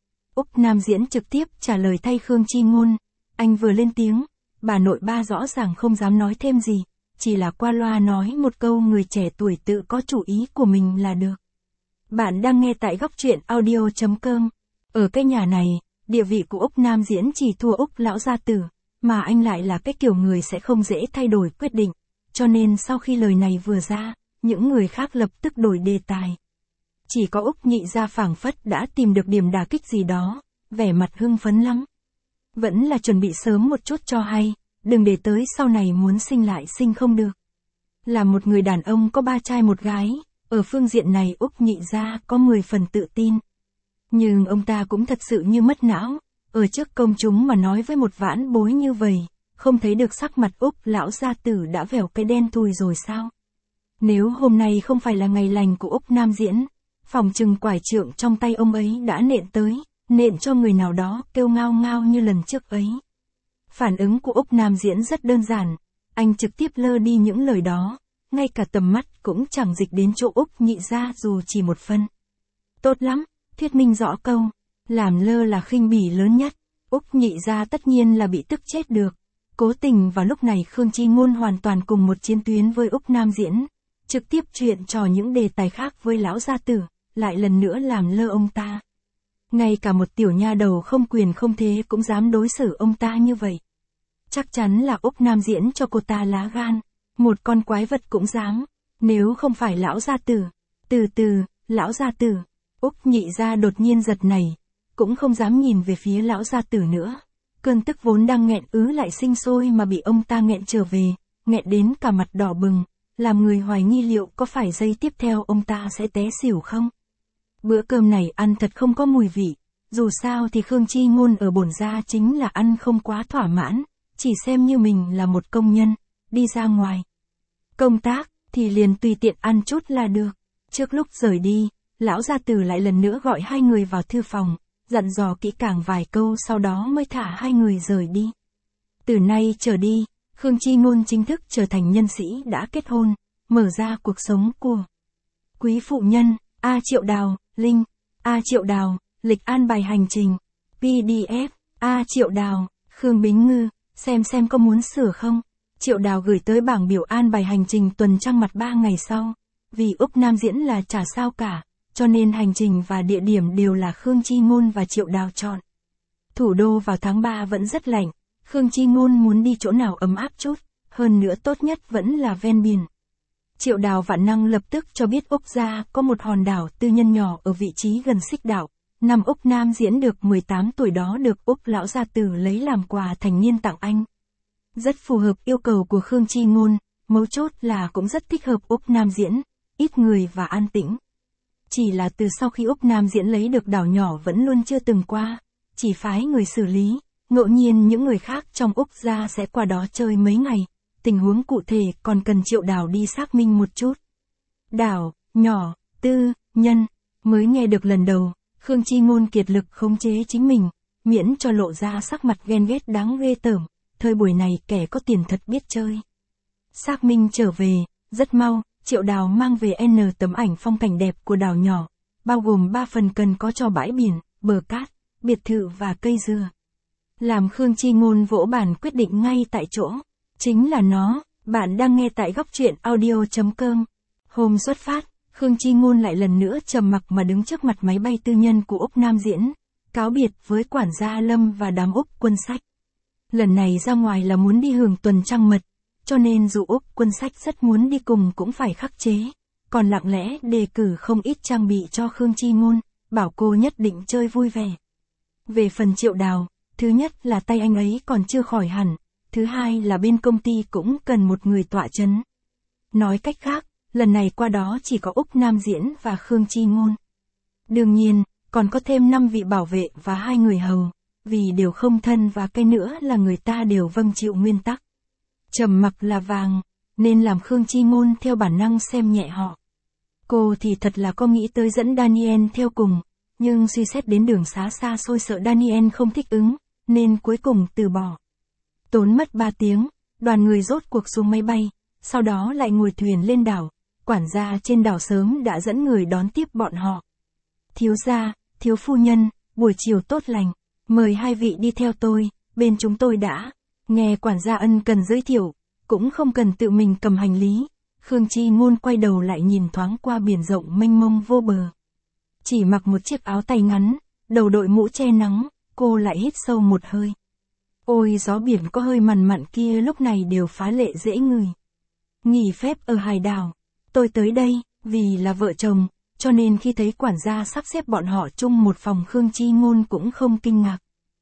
Úc Nam Diễn trực tiếp trả lời thay Khương Chi Ngôn, anh vừa lên tiếng, bà nội ba rõ ràng không dám nói thêm gì, chỉ là qua loa nói một câu người trẻ tuổi tự có chủ ý của mình là được. Bạn đang nghe tại góc truyện audio.com. Ở cái nhà này, địa vị của Úc Nam Diễn chỉ thua Úc lão gia tử, mà anh lại là cái kiểu người sẽ không dễ thay đổi quyết định, cho nên sau khi lời này vừa ra, những người khác lập tức đổi đề tài. Chỉ có Úc Nhị gia phảng phất đã tìm được điểm đả kích gì đó, vẻ mặt hưng phấn lắm. Vẫn là chuẩn bị sớm một chút cho hay, đừng để tới sau này muốn sinh lại sinh không được. Là một người đàn ông có 3 trai 1 gái, ở phương diện này Úc Nhị gia có 10 phần tự tin. Nhưng ông ta cũng thật sự như mất não, ở trước công chúng mà nói với một vãn bối như vậy, không thấy được sắc mặt Úc lão gia tử đã vèo cái đen thui rồi sao? Nếu hôm nay không phải là ngày lành của Úc Nam Diễn, phòng trừng quải trượng trong tay ông ấy đã nện tới, nện cho người nào đó kêu ngao ngao như lần trước ấy. Phản ứng của Úc Nam Diễn rất đơn giản, anh trực tiếp lơ đi những lời đó, ngay cả tầm mắt cũng chẳng dịch đến chỗ Úc Nhị gia dù chỉ một phân. Tốt lắm, thuyết minh rõ câu, làm lơ là khinh bỉ lớn nhất, Úc Nhị gia tất nhiên là bị tức chết được. Cố tình vào lúc này Khương Chi Ngôn hoàn toàn cùng một chiến tuyến với Úc Nam Diễn, trực tiếp chuyện trò những đề tài khác với lão gia tử, lại lần nữa làm lơ ông ta. Ngay cả một tiểu nha đầu không quyền không thế cũng dám đối xử ông ta như vậy. Chắc chắn là Úc Nam Diễn cho cô ta lá gan. Một con quái vật cũng dám. Nếu không phải lão gia tử. Từ từ, lão gia tử. Úc Nhị Gia đột nhiên giật nảy. Cũng không dám nhìn về phía lão gia tử nữa. Cơn tức vốn đang nghẹn lại sinh sôi mà bị ông ta nghẹn trở về. Nghẹn đến cả mặt đỏ bừng. Làm người hoài nghi liệu có phải giây tiếp theo ông ta sẽ té xỉu không? Bữa cơm này ăn thật không có mùi vị. Dù sao thì Khương Chi Ngôn ở bổn gia chính là ăn không quá thỏa mãn. Chỉ xem như mình là một công nhân. Đi ra ngoài công tác thì liền tùy tiện ăn chút là được. Trước lúc rời đi, lão gia tử lại lần nữa gọi hai người vào thư phòng, dặn dò kỹ càng vài câu sau đó mới thả hai người rời đi. Từ nay trở đi, Khương Chi Ngôn chính thức trở thành nhân sĩ đã kết hôn, mở ra cuộc sống của quý phụ nhân. A Triệu Đào, Linh. A Triệu Đào, lịch an bài hành trình. PDF. A Triệu Đào, Khương Bính Ngư, xem có muốn sửa không? Triệu Đào gửi tới bảng biểu an bài hành trình tuần trăng mặt 3 ngày sau. Vì Úc Nam Diễn là chả sao cả, cho nên hành trình và địa điểm đều là Khương Chi Ngôn và Triệu Đào chọn. Thủ đô vào tháng 3 vẫn rất lạnh, Khương Chi Ngôn muốn đi chỗ nào ấm áp chút, hơn nữa tốt nhất vẫn là ven biển. Triệu Đào vạn năng lập tức cho biết Úc gia có một hòn đảo tư nhân nhỏ ở vị trí gần Xích Đạo. Năm Úc Nam Diễn được 18 tuổi đó được Úc lão gia tử lấy làm quà thành niên tặng anh. Rất phù hợp yêu cầu của Khương Chi Ngôn, mấu chốt là cũng rất thích hợp Úc Nam Diễn, ít người và an tĩnh. Chỉ là từ sau khi Úc Nam Diễn lấy được đảo nhỏ vẫn luôn chưa từng qua, chỉ phái người xử lý, ngẫu nhiên những người khác trong Úc gia sẽ qua đó chơi mấy ngày, tình huống cụ thể còn cần Triệu Đào đi xác minh một chút. Đảo, nhỏ, tư, nhân, mới nghe được lần đầu, Khương Chi Ngôn kiệt lực khống chế chính mình, miễn cho lộ ra sắc mặt ghen ghét đáng ghê tởm. Thời buổi này kẻ có tiền thật biết chơi. Xác minh trở về, rất mau, Triệu Đào mang về N tấm ảnh phong cảnh đẹp của đảo nhỏ, bao gồm 3 phần cần có cho bãi biển, bờ cát, biệt thự và cây dừa. Làm Khương Chi Ngôn vỗ bàn quyết định ngay tại chỗ. Chính là nó, bạn đang nghe tại góc truyện audio.com. Hôm xuất phát, Khương Chi Ngôn lại lần nữa trầm mặc mà đứng trước mặt máy bay tư nhân của Úc Nam Diễn, cáo biệt với quản gia Lâm và đám Úc Quân Sách. Lần này ra ngoài là muốn đi hưởng tuần trăng mật, cho nên dù Úc Quân Sách rất muốn đi cùng cũng phải khắc chế, còn lặng lẽ đề cử không ít trang bị cho Khương Chi Ngôn, bảo cô nhất định chơi vui vẻ. Về phần Triệu Đào, thứ nhất là tay anh ấy còn chưa khỏi hẳn, thứ hai là bên công ty cũng cần một người tọa chấn. Nói cách khác, lần này qua đó chỉ có Úc Nam Diễn và Khương Chi Ngôn. Đương nhiên, còn có thêm 5 vị bảo vệ và 2 người hầu. Vì đều không thân và cái nữa là người ta đều vâng chịu nguyên tắc. Trầm mặc là vàng, nên làm Khương Chi Ngôn theo bản năng xem nhẹ họ. Cô thì thật là có nghĩ tới dẫn Daniel theo cùng, nhưng suy xét đến đường xá xa xôi sợ Daniel không thích ứng, nên cuối cùng từ bỏ. Tốn mất 3 tiếng, đoàn người rốt cuộc xuống máy bay, sau đó lại ngồi thuyền lên đảo, quản gia trên đảo sớm đã dẫn người đón tiếp bọn họ. Thiếu gia, thiếu phu nhân, buổi chiều tốt lành. Mời hai vị đi theo tôi, bên chúng tôi đã. Nghe quản gia ân cần giới thiệu, cũng không cần tự mình cầm hành lý. Khương Chi Ngôn quay đầu lại nhìn thoáng qua biển rộng mênh mông vô bờ. Chỉ mặc một chiếc áo tay ngắn, đầu đội mũ che nắng, cô lại hít sâu một hơi. Ôi gió biển có hơi mặn mặn kia lúc này đều phá lệ dễ ngửi. Nghỉ phép ở hải đảo, tôi tới đây, vì là vợ chồng. Cho nên khi thấy quản gia sắp xếp bọn họ chung một phòng Khương Chi Ngôn cũng không kinh ngạc.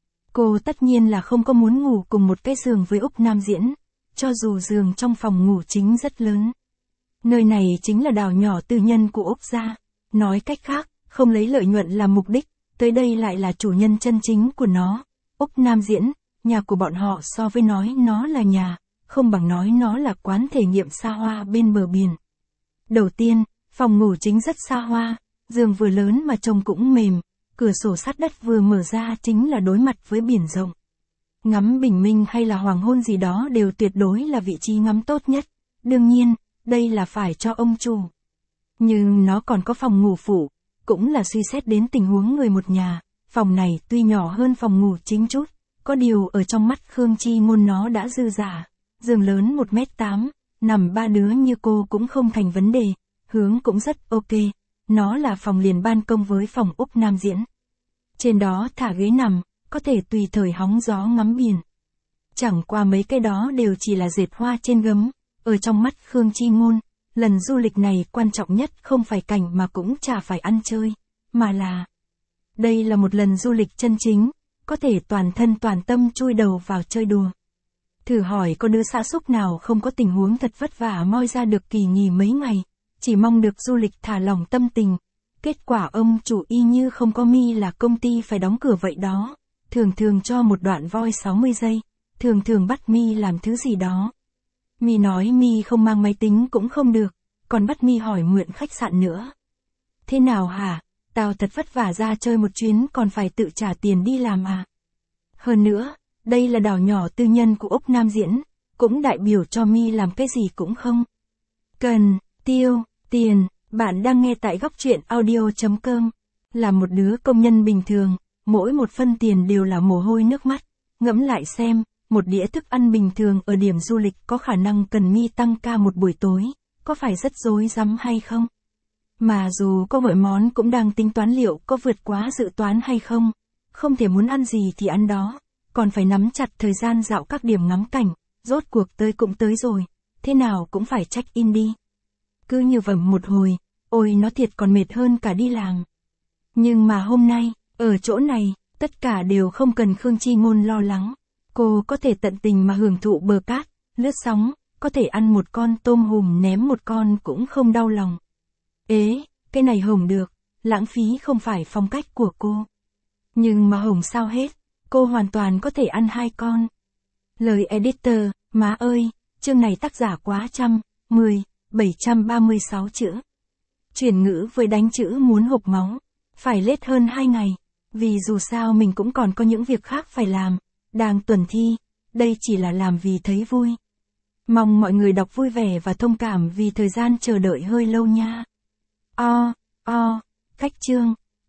Cô tất nhiên là không có muốn ngủ cùng một cái giường với Úc Nam Diễn, cho dù giường trong phòng ngủ chính rất lớn. Nơi này chính là đảo nhỏ tư nhân của Úc gia. Nói cách khác, không lấy lợi nhuận làm mục đích, tới đây lại là chủ nhân chân chính của nó. Úc Nam Diễn, nhà của bọn họ so với nói nó là nhà, không bằng nói nó là quán thể nghiệm xa hoa bên bờ biển. Đầu tiên, phòng ngủ chính rất xa hoa, giường vừa lớn mà trông cũng mềm, cửa sổ sát đất vừa mở ra chính là đối mặt với biển rộng. Ngắm bình minh hay là hoàng hôn gì đó đều tuyệt đối là vị trí ngắm tốt nhất. Đương nhiên, đây là phải cho ông chủ. Nhưng nó còn có phòng ngủ phụ, cũng là suy xét đến tình huống người một nhà. Phòng này tuy nhỏ hơn phòng ngủ chính chút, có điều ở trong mắt Khương Chi Ngôn nó đã dư dả. Giường lớn 1m8, nằm 3 đứa như cô cũng không thành vấn đề. Hướng cũng rất ok, nó là phòng liền ban công với phòng Úc Nam Diễn. Trên đó thả ghế nằm, có thể tùy thời hóng gió ngắm biển. Chẳng qua mấy cái đó đều chỉ là dệt hoa trên gấm. Ở trong mắt Khương Chi Ngôn, lần du lịch này quan trọng nhất không phải cảnh mà cũng chả phải ăn chơi, mà là đây là một lần du lịch chân chính, có thể toàn thân toàn tâm chui đầu vào chơi đùa. Thử hỏi có đứa xã xúc nào không có tình huống thật vất vả moi ra được kỳ nghỉ mấy ngày, chỉ mong được du lịch thả lỏng tâm tình. Kết quả ông chủ y như không có mi là công ty phải đóng cửa vậy đó, thường thường cho một đoạn voice 60 giây, thường thường bắt mi làm thứ gì đó. Mi nói mi không mang máy tính cũng không được, còn bắt mi hỏi mượn khách sạn nữa. Thế nào hả, tao thật vất vả ra chơi một chuyến còn phải tự trả tiền đi làm à? Hơn nữa, đây là đảo nhỏ tư nhân của Úc Nam Diễn, cũng đại biểu cho mi làm cái gì cũng không cần tiêu tiền. Bạn đang nghe tại góc truyện audio.com. Là một đứa công nhân bình thường, mỗi một phân tiền đều là mồ hôi nước mắt. Ngẫm lại xem, một đĩa thức ăn bình thường ở điểm du lịch có khả năng cần mi tăng ca một buổi tối, có phải rất rối rắm hay không? Mà dù có mọi món cũng đang tính toán liệu có vượt quá dự toán hay không, không thể muốn ăn gì thì ăn đó, còn phải nắm chặt thời gian dạo các điểm ngắm cảnh, rốt cuộc tới cũng tới rồi, thế nào cũng phải check in đi. Cứ như vậy một hồi, ôi nó thiệt còn mệt hơn cả đi làng. Nhưng mà hôm nay, ở chỗ này, tất cả đều không cần Khương Chi Ngôn lo lắng. Cô có thể tận tình mà hưởng thụ bờ cát, lướt sóng, có thể ăn một con tôm hùm ném một con cũng không đau lòng. Ế, cái này hổng được, lãng phí không phải phong cách của cô. Nhưng mà hổng sao hết, cô hoàn toàn có thể ăn 2 con. Lời editor, má ơi, chương này tác giả quá 736 chữ. Chuyển ngữ với đánh chữ muốn hộc máu, phải lết hơn 2 ngày, vì dù sao mình cũng còn có những việc khác phải làm, đang tuần thi, đây chỉ là làm vì thấy vui. Mong mọi người đọc vui vẻ và thông cảm vì thời gian chờ đợi hơi lâu nha. Cách chương.